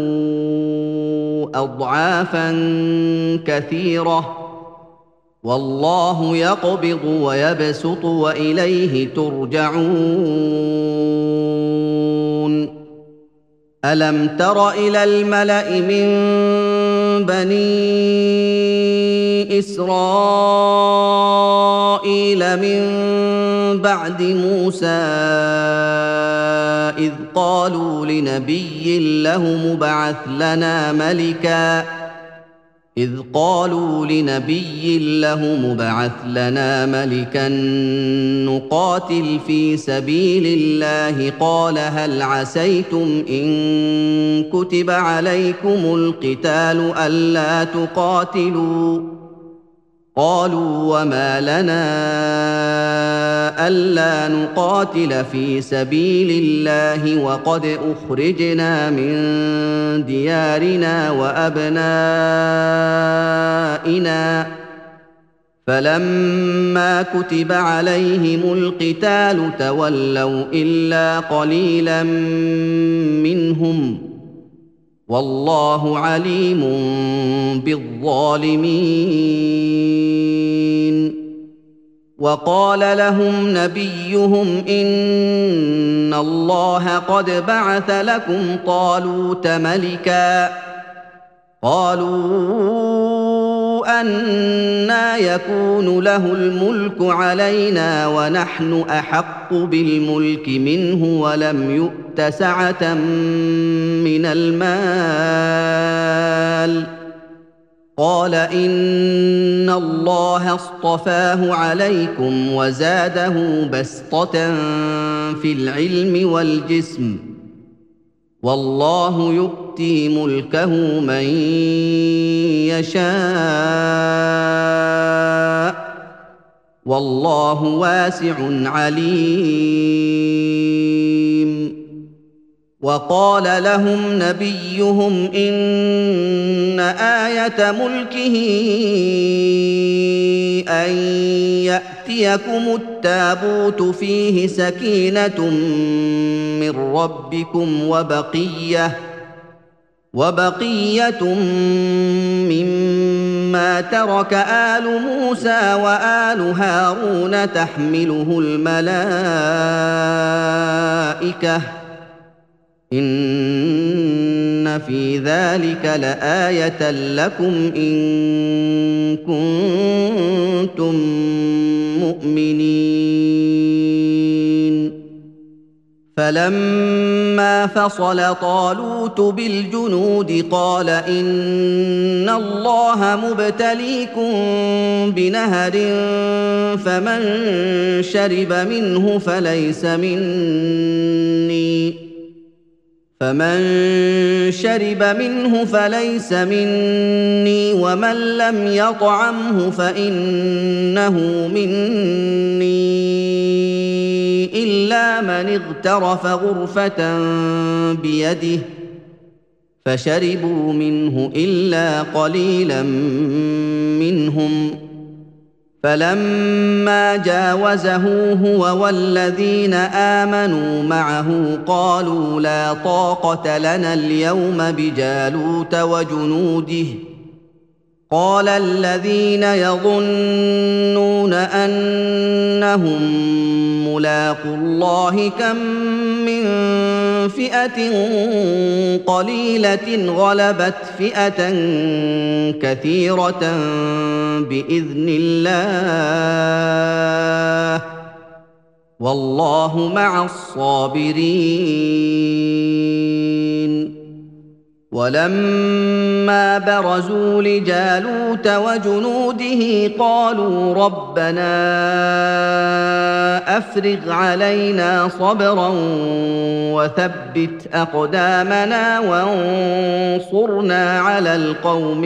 أضعافا كثيرة والله يقبض ويبسط وإليه ترجعون ألم تر إلى الملأ من بني إسرائيل من بعد موسى إذ قالوا لنبي له مبعث لنا ملكا إذ قالوا لنبي له مبعث لنا ملكا نقاتل في سبيل الله قال هل عسيتم إن كتب عليكم القتال ألا تقاتلوا قالوا وما لنا ألا نقاتل في سبيل الله وقد أخرجنا من ديارنا وأبنائنا فلما كتب عليهم القتال تولوا إلا قليلا منهم والله عليم بالظالمين وقال لهم نبيهم إن الله قد بعث لكم طالوت ملكا قالوا أنى يكون له الملك علينا ونحن أحق بالملك منه ولم يؤت سعة من المال قال إن الله اصطفاه عليكم وزاده بسطة في العلم والجسم والله يؤتي ملكه من يشاء والله واسع عليم وقال لهم نبيهم إن آية ملكه أن يأتيكم التابوت فيه سكينة من ربكم وبقية وبقية مما ترك آل موسى وآل هارون تحمله الملائكة إن في ذلك لآية لكم إن كنتم مؤمنين فلما فصل طالوت بالجنود قال إن الله مبتليكم بنهر فمن شرب منه فليس مني فمن شرب منه فليس مني ومن لم يطعمه فإنه مني إلا من اغترف غرفة بيده فشربوا منه إلا قليلا منهم فلما جاوزه هو والذين آمنوا معه قالوا لا طاقة لنا اليوم بجالوت وجنوده قال الذين يظنون أنهم ملاقو الله كم من فئة قليلة غلبت فئة كثيرة بإذن الله والله مع الصابرين ولما برزوا لجالوت وجنوده قالوا ربنا أفرغ علينا صبرا وثبت أقدامنا وانصرنا على القوم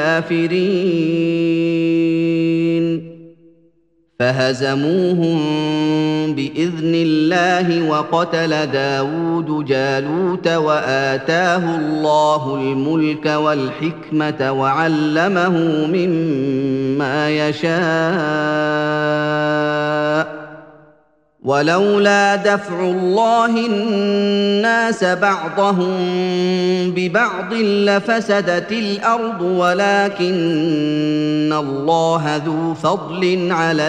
الكافرين فهزموهم بإذن الله وقتل داود جالوت وآتاه الله الملك والحكمة وعلمه مما يشاء ولولا دفع الله الناس بعضهم ببعض لفسدت الارض ولكن الله ذو فضل على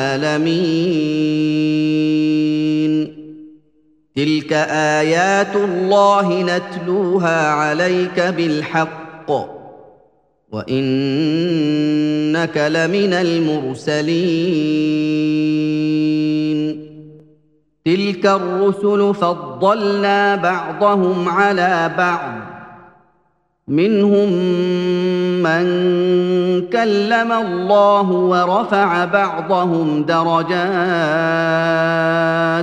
العالمين تلك ايات الله نتلوها عليك بالحق وانك لمن المرسلين تلك الرسل فضلنا بعضهم على بعض منهم من كلم الله ورفع بعضهم درجات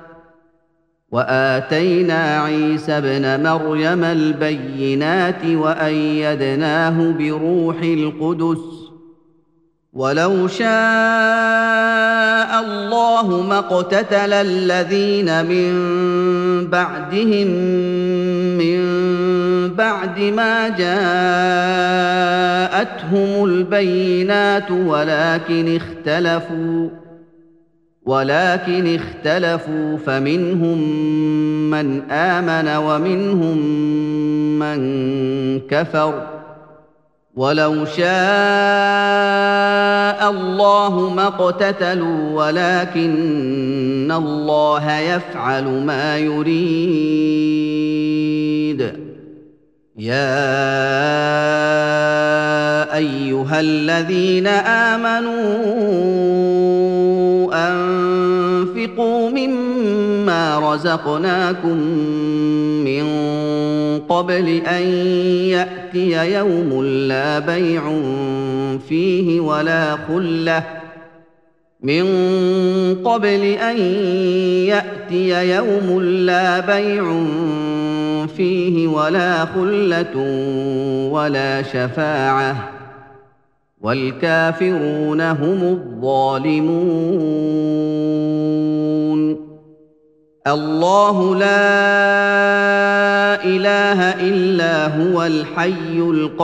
واتينا عيسى ابن مريم البينات وايدناه بروح القدس ولو شاء الله ما اقتتل الذين من بعدهم من بعد ما جاءتهم البينات ولكن اختلفوا ولكن اختلفوا فمنهم من آمن ومنهم من كفر ولو شاء الله ما اقتتلوا ولكن الله يفعل ما يريد يا أيها الذين آمنوا أنفقوا مما رزقناكم من قبل أن يأتي يوم لا بيع فيه ولا خلة من قبل أن يأتي يوم لا بيع فيه ولا خلة ولا شفاعة والكافرون هم الظالمون الله لا إله إلا هو الحي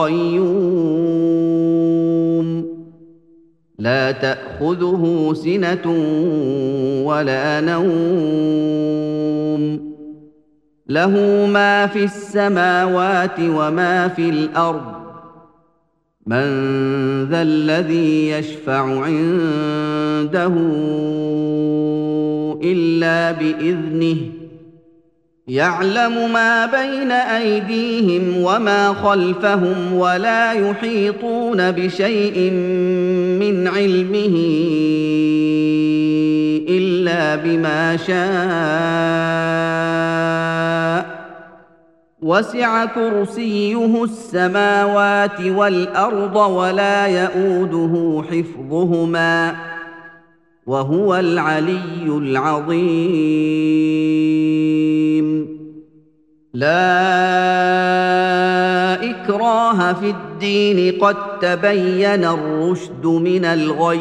القيوم لا تأخذه سنة ولا نوم له ما في السماوات وما في الأرض من ذا الذي يشفع عنده إلا بإذنه يعلم ما بين أيديهم وما خلفهم ولا يحيطون بشيء من علمه إلا بما شاء وسع كرسيه السماوات والأرض ولا يئوده حفظهما وهو العلي العظيم لا إكراه في الدين قد تبين الرشد من الغي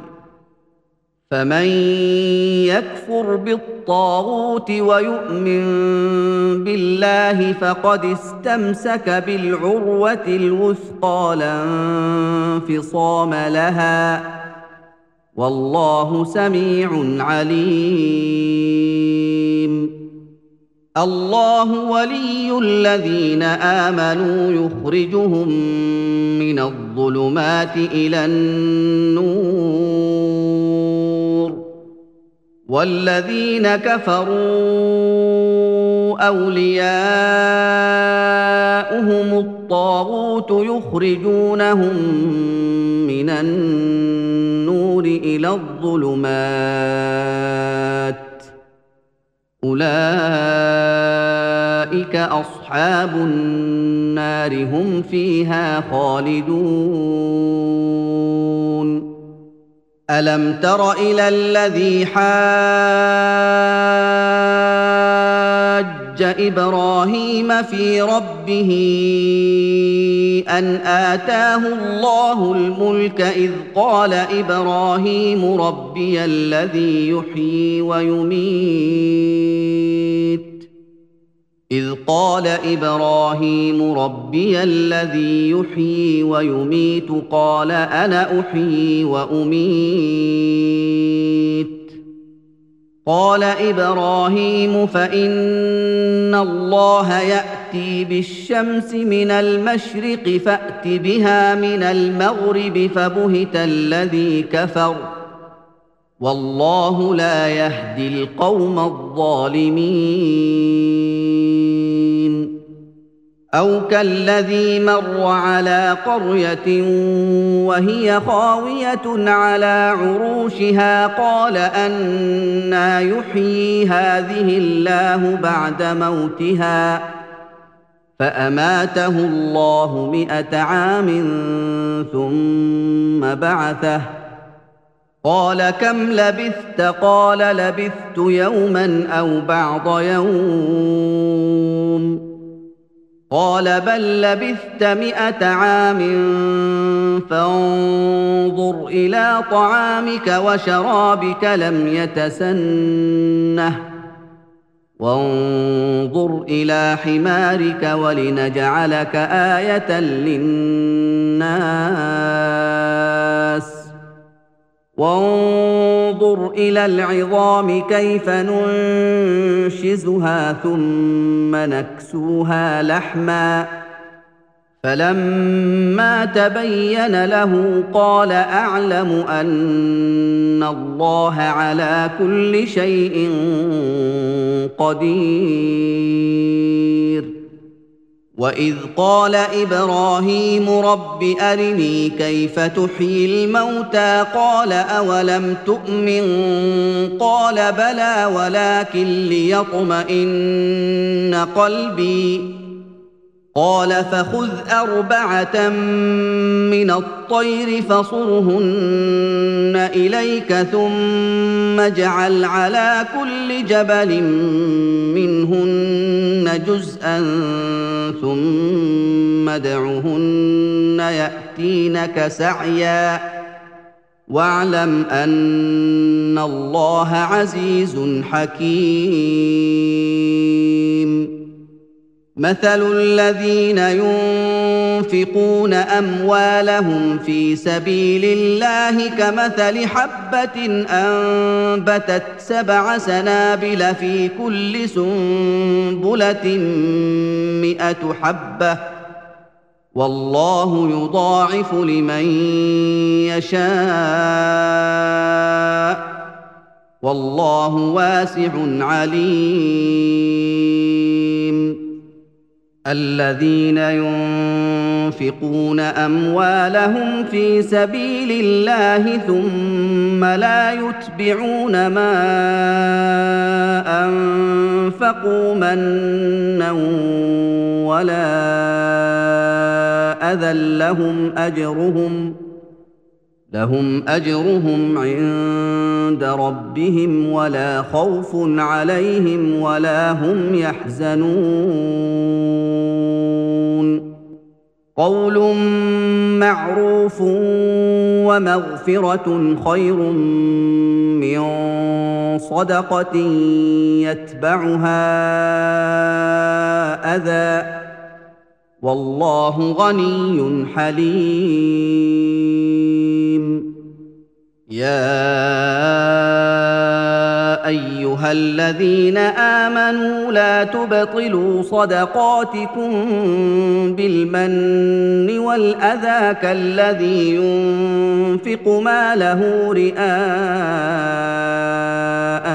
فمن يكفر بالطاغوت ويؤمن بالله فقد استمسك بالعروة الوثقى لا انفصام لها والله سميع عليم الله ولي الذين آمنوا يخرجهم من الظلمات إلى النور والذين كفروا أولياؤهم الطاغوت يخرجونهم من النور إلى الظلمات أولئك أصحاب النار هم فيها خالدون ألم تر إلى الذي حاج إبراهيم في ربه أن آتاه الله الملك إذ قال إبراهيم ربي الذي يحيي ويميت إذ قال إبراهيم ربي الذي يحيي ويميت قال أنا أحيي وأميت قال إبراهيم فإن الله يأتي بالشمس من المشرق فأت بها من المغرب فبهت الذي كفر والله لا يهدي القوم الظالمين أو كالذي مر على قرية وهي خاوية على عروشها قال أنى يحيي هذه الله بعد موتها فأماته الله مئة عام ثم بعثه قال كم لبثت قال لبثت يوما أو بعض يوم قال بل لبثت مئة عام فانظر إلى طعامك وشرابك لم يتسنه وانظر إلى حمارك ولنجعلك آية للناس وانظر إلى العظام كيف ننشزها ثم نكسوها لحما فلما تبين له قال أعلم أن الله على كل شيء قدير وإذ قال إبراهيم رب أرني كيف تحيي الموتى قال أولم تؤمن قال بلى ولكن ليطمئن قلبي قال فخذ أربعة من الطير فصرهن إليك ثم اجعل على كل جبل منهن جزءا ثم ادعهن يأتينك سعيا واعلم أن الله عزيز حكيم مثل الذين ينفقون أموالهم في سبيل الله كمثل حبة أنبتت سبع سنابل في كل سنبلة مئة حبة والله يضاعف لمن يشاء والله واسع عليم الذين ينفقون أموالهم في سبيل الله ثم لا يتبعون ما أنفقوا منا ولا أذى لهم أجرهم لهم أجرهم عند ربهم ولا خوف عليهم ولا هم يحزنون قول معروف ومغفرة خير من صدقة يتبعها أذى والله غني حليم يا أيها الذين آمنوا لا تبطلوا صدقاتكم بالمن والأذى كالذي ينفق ماله رئاء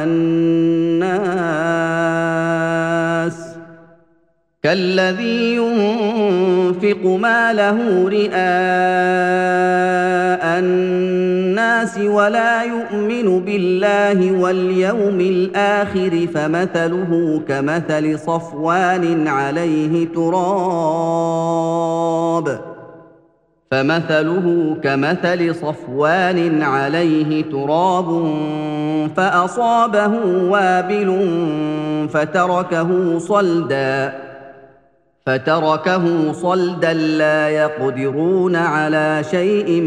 الناس كالذي ينفق ماله رئاء الناس ولا يؤمن بالله واليوم الآخر فمثله كمثل صفوان عليه تراب فمثله كمثل صفوان عليه تراب فأصابه وابل فتركه صلدا فتركه صلدا لا يقدرون على شيء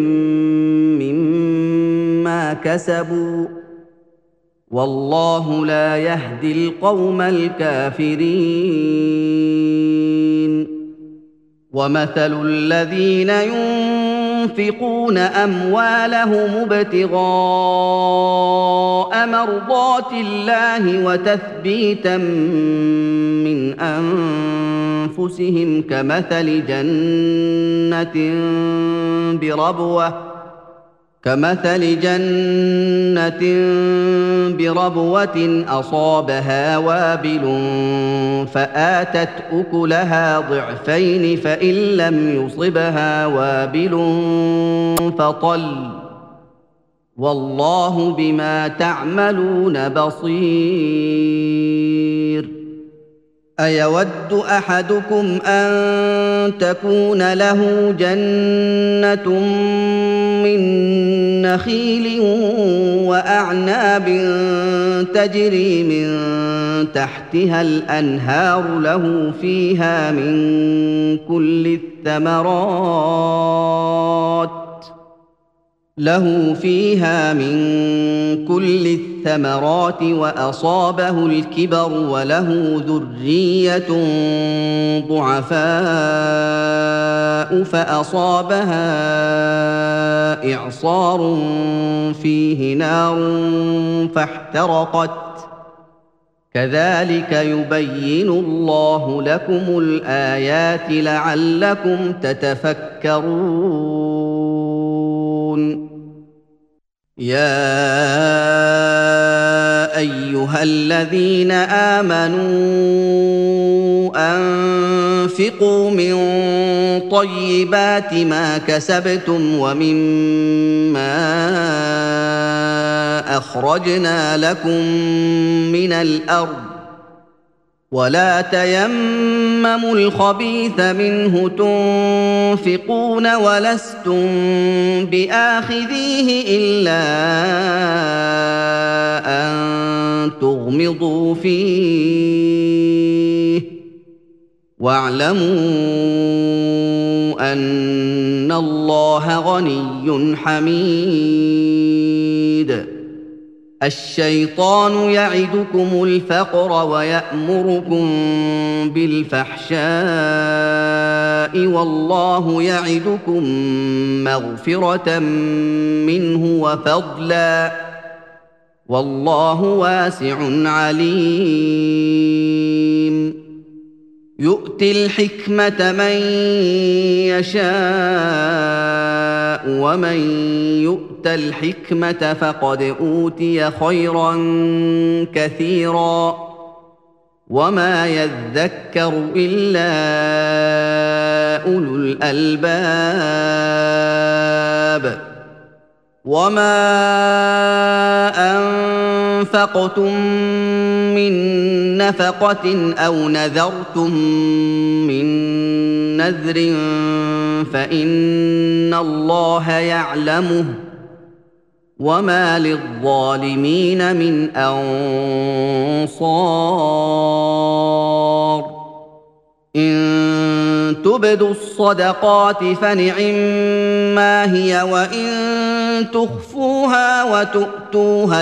مما كسبوا والله لا يهدي القوم الكافرين ومثل الذين ينفقون ينفقون أموالهم ابتغاء مرضات الله وتثبيتا من أنفسهم كمثل جنة بربوة كمثل جنة بربوة أصابها وابل فآتت أكلها ضعفين فإن لم يصبها وابل فطل والله بما تعملون بصير أيود أحدكم أن تكون له جنة من نخيل وأعناب تجري من تحتها الأنهار له فيها من كل الثمرات له فيها من كل الثمرات وأصابه الكبر وله ذرية ضعفاء فأصابها إعصار فيه نار فاحترقت كذلك يبين الله لكم الآيات لعلكم تتفكرون يا أيها الذين آمنوا أنفقوا من طيبات ما كسبتم ومما أخرجنا لكم من الأرض ولا تيمموا الخبيث منه تنفقون ولستم بآخذيه إلا أن تغمضوا فيه واعلموا أن الله غني حميد الشيطان يعدكم الفقر ويأمركم بالفحشاء والله يعدكم مغفرة منه وفضلا والله واسع عليم يؤتي الحكمة من يشاء ومن يؤت الحكمة فقد أوتي خيرا كثيرا وما يذكر إلا أولو الألباب وما أنفقتم من نفقة أو نذرتم من نذر فإن الله يعلمه وما للظالمين من أنصار إن تبدوا الصدقات فنعما هي وإن تخفوها وتؤتوها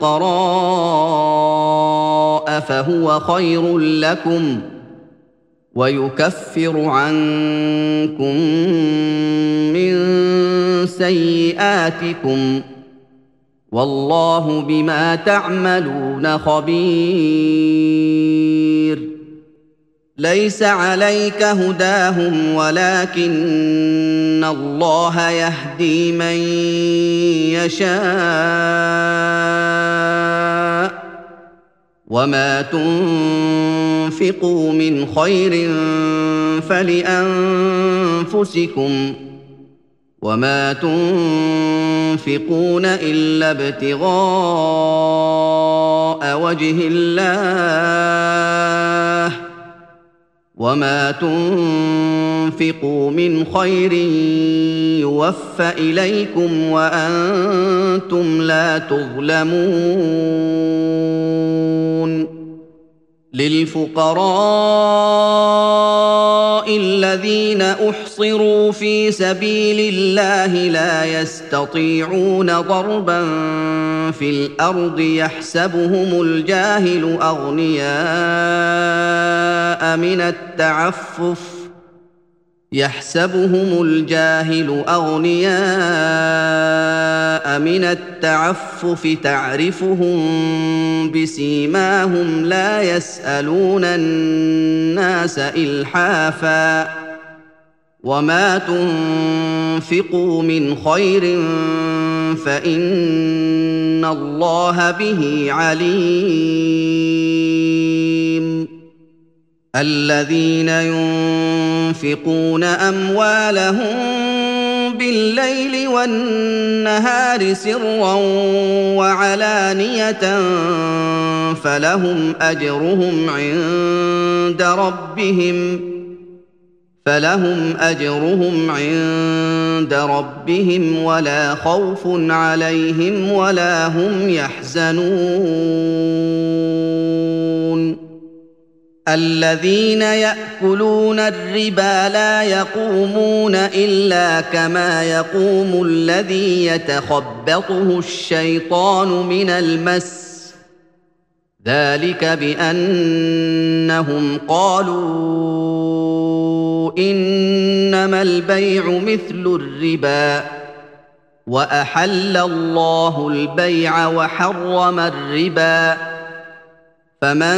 الفقراء فهو خير لكم ويكفر عنكم من سيئاتكم والله بما تعملون خبير ليس عليك هداهم ولكن الله يهدي من يشاء وما تنفقوا من خير فلأنفسكم وما تنفقون إلا ابتغاء وجه الله وما تنفقوا من خير يوفى إليكم وأنتم لا تظلمون للفقراء الذين أحصروا في سبيل الله لا يستطيعون ضربا في الأرض يحسبهم الجاهل أغنياء من التعفف يحسبهم الجاهل أغنياء من التعفف تعرفهم بسيماهم لا يسألون الناس إلحافا وما تنفقوا من خير فإن الله به عليم الذين ينفقون أموالهم بالليل والنهار سرا وعلانية فلهم أجرهم عند ربهم فلهم أجرهم عند ربهم ولا خوف عليهم ولا هم يحزنون الذين يأكلون الربا لا يقومون إلا كما يقوم الذي يتخبطه الشيطان من المس ذلك بأنهم قالوا إنما البيع مثل الربا وأحل الله البيع وحرم الربا فمن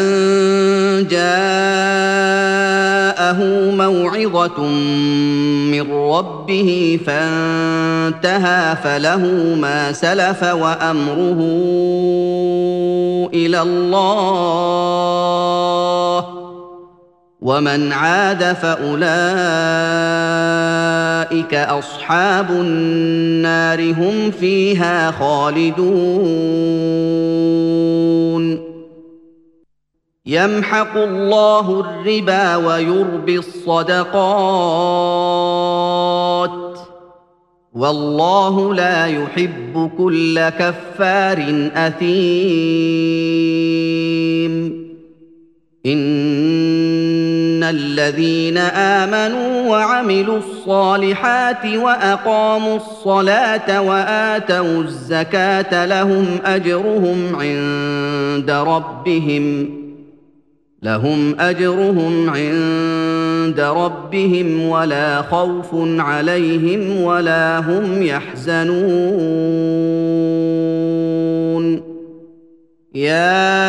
جاءه موعظة من ربه فانتهى فله ما سلف وأمره إلى الله ومن عاد فأولئك أصحاب النار هم فيها خالدون يمحق الله الربا ويربي الصدقات والله لا يحب كل كفار أثيم إن الذين آمنوا وعملوا الصالحات وأقاموا الصلاة وآتوا الزكاة لهم أجرهم عند ربهم لهم أجرهم عند ربهم ولا خوف عليهم ولا هم يحزنون يا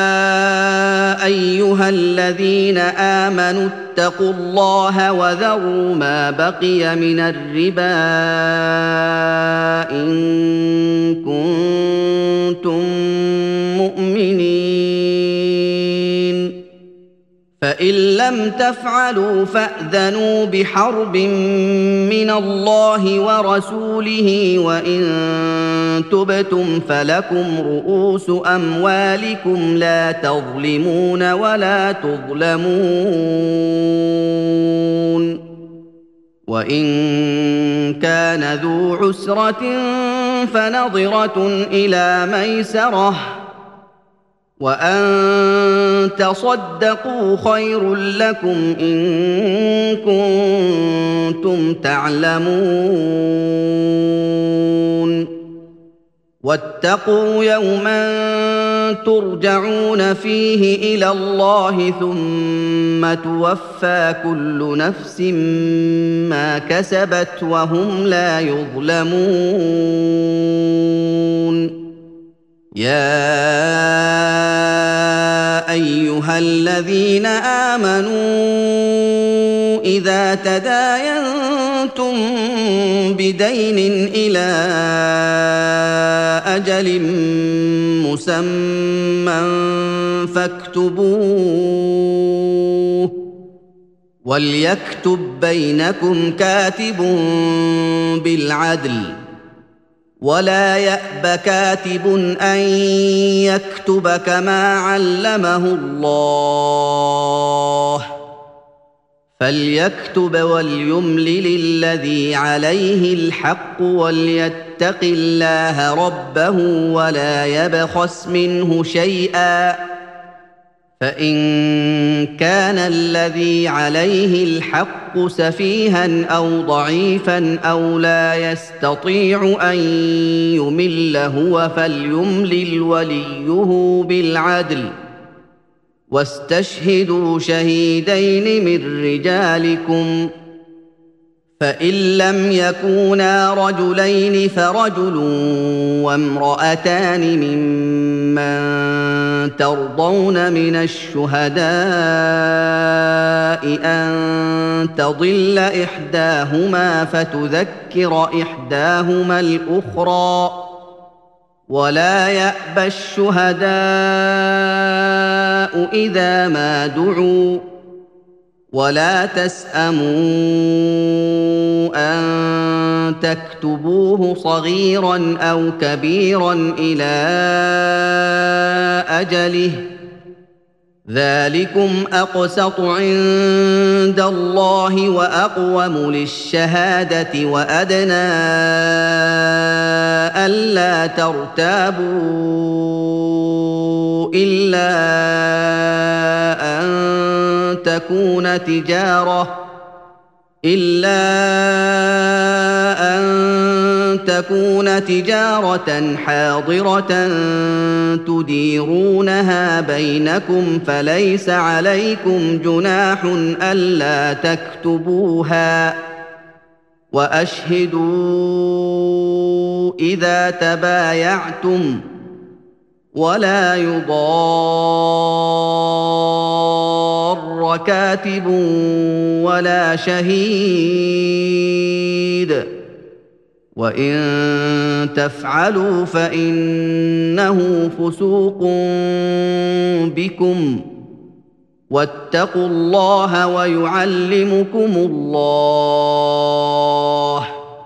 أيها الذين آمنوا اتقوا الله وذروا ما بقي من الربا إن كنتم مؤمنين فإن لم تفعلوا فأذنوا بحرب من الله ورسوله وإن تبتم فلكم رؤوس أموالكم لا تظلمون ولا تظلمون وإن كان ذو عسرة فنظرة إلى ميسرة وأن تصدقوا خير لكم إن كنتم تعلمون واتقوا يوما ترجعون فيه إلى الله ثم توفى كل نفس ما كسبت وهم لا يظلمون يا أيها الذين آمنوا إذا تداينتم بدين إلى أجل مسمى فاكتبوه وليكتب بينكم كاتب بالعدل ولا يأب كاتب أن يكتب كما علمه الله فليكتب وليملل الذي عليه الحق وليتق الله ربه ولا يبخس منه شيئا فإن كان الذي عليه الحق سفيها أو ضعيفا أو لا يستطيع أن يمل هو فليملل وليه بالعدل واستشهدوا شهيدين من رجالكم فإن لم يكونا رجلين فرجل وامرأتان ممن ترضون من الشهداء أن تضل إحداهما فتذكر إحداهما الأخرى ولا يأبى الشهداء إذا ما دعوا ولا تسأموا أن تكتبوه صغيرا أو كبيرا إلى أجله ذلكم أقسط عند الله وأقوم للشهادة وأدنى ألا ترتابوا إلا أن تكون تجارة إلا أن تكون تجارة حاضرة تديرونها بينكم فليس عليكم جناح ألا تكتبوها وأشهدوا إذا تبايعتم ولا يضار كاتب ولا شهيد وإن تفعلوا فإنه فسوق بكم واتقوا الله ويعلمكم الله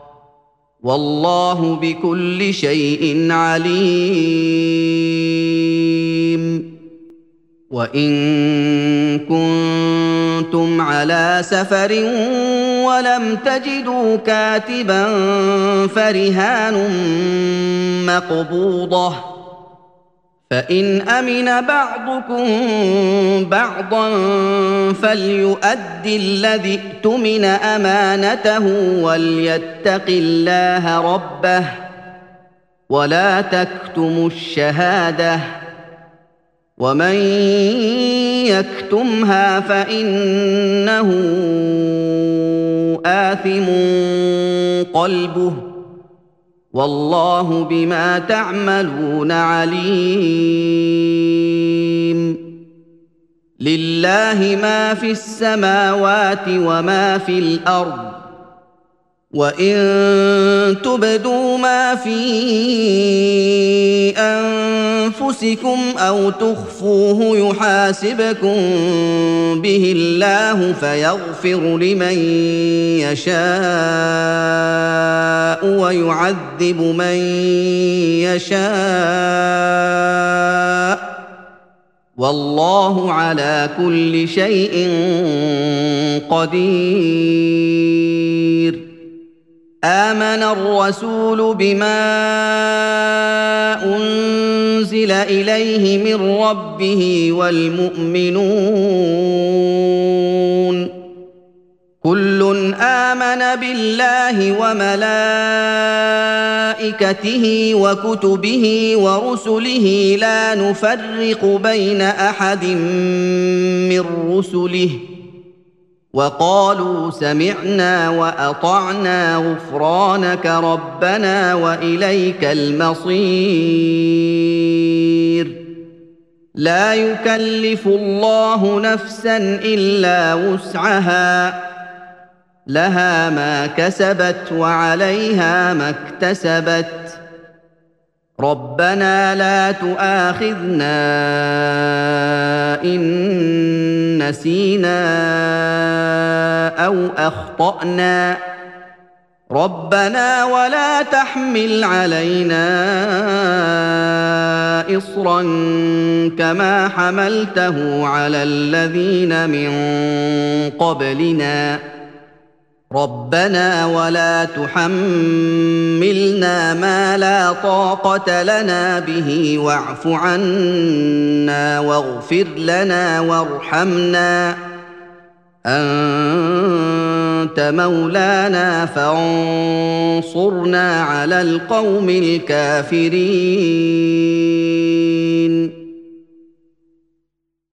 والله بكل شيء عليم وإن كنتم على سفر ولم تجدوا كاتبا فرهان مقبوضة فإن أمن بعضكم بعضا فليؤد الذي اؤتمن أمانته وليتق الله ربه ولا تكتموا الشهادة ومن يكتمها فإنه آثم قلبه والله بما تعملون عليم لله ما في السماوات وما في الأرض وإن تبدوا ما في أنفسكم أو تخفوه يحاسبكم به الله فيغفر لمن يشاء ويعذب من يشاء والله على كل شيء قدير آمن الرسول بما أنزل إليه من ربه والمؤمنون كل آمن بالله وملائكته وكتبه ورسله لا نفرق بين أحد من رسله وقالوا سمعنا وأطعنا غفرانك ربنا وإليك المصير لا يكلف الله نفسا إلا وسعها لها ما كسبت وعليها ما اكتسبت ربنا لا تؤاخذنا إن نسينا أو أخطأنا ربنا ولا تحمل علينا إصرا كما حملته على الذين من قبلنا ربنا ولا تحملنا ما لا طاقة لنا به واعف عنا واغفر لنا وارحمنا أنت مولانا فانصرنا على القوم الكافرين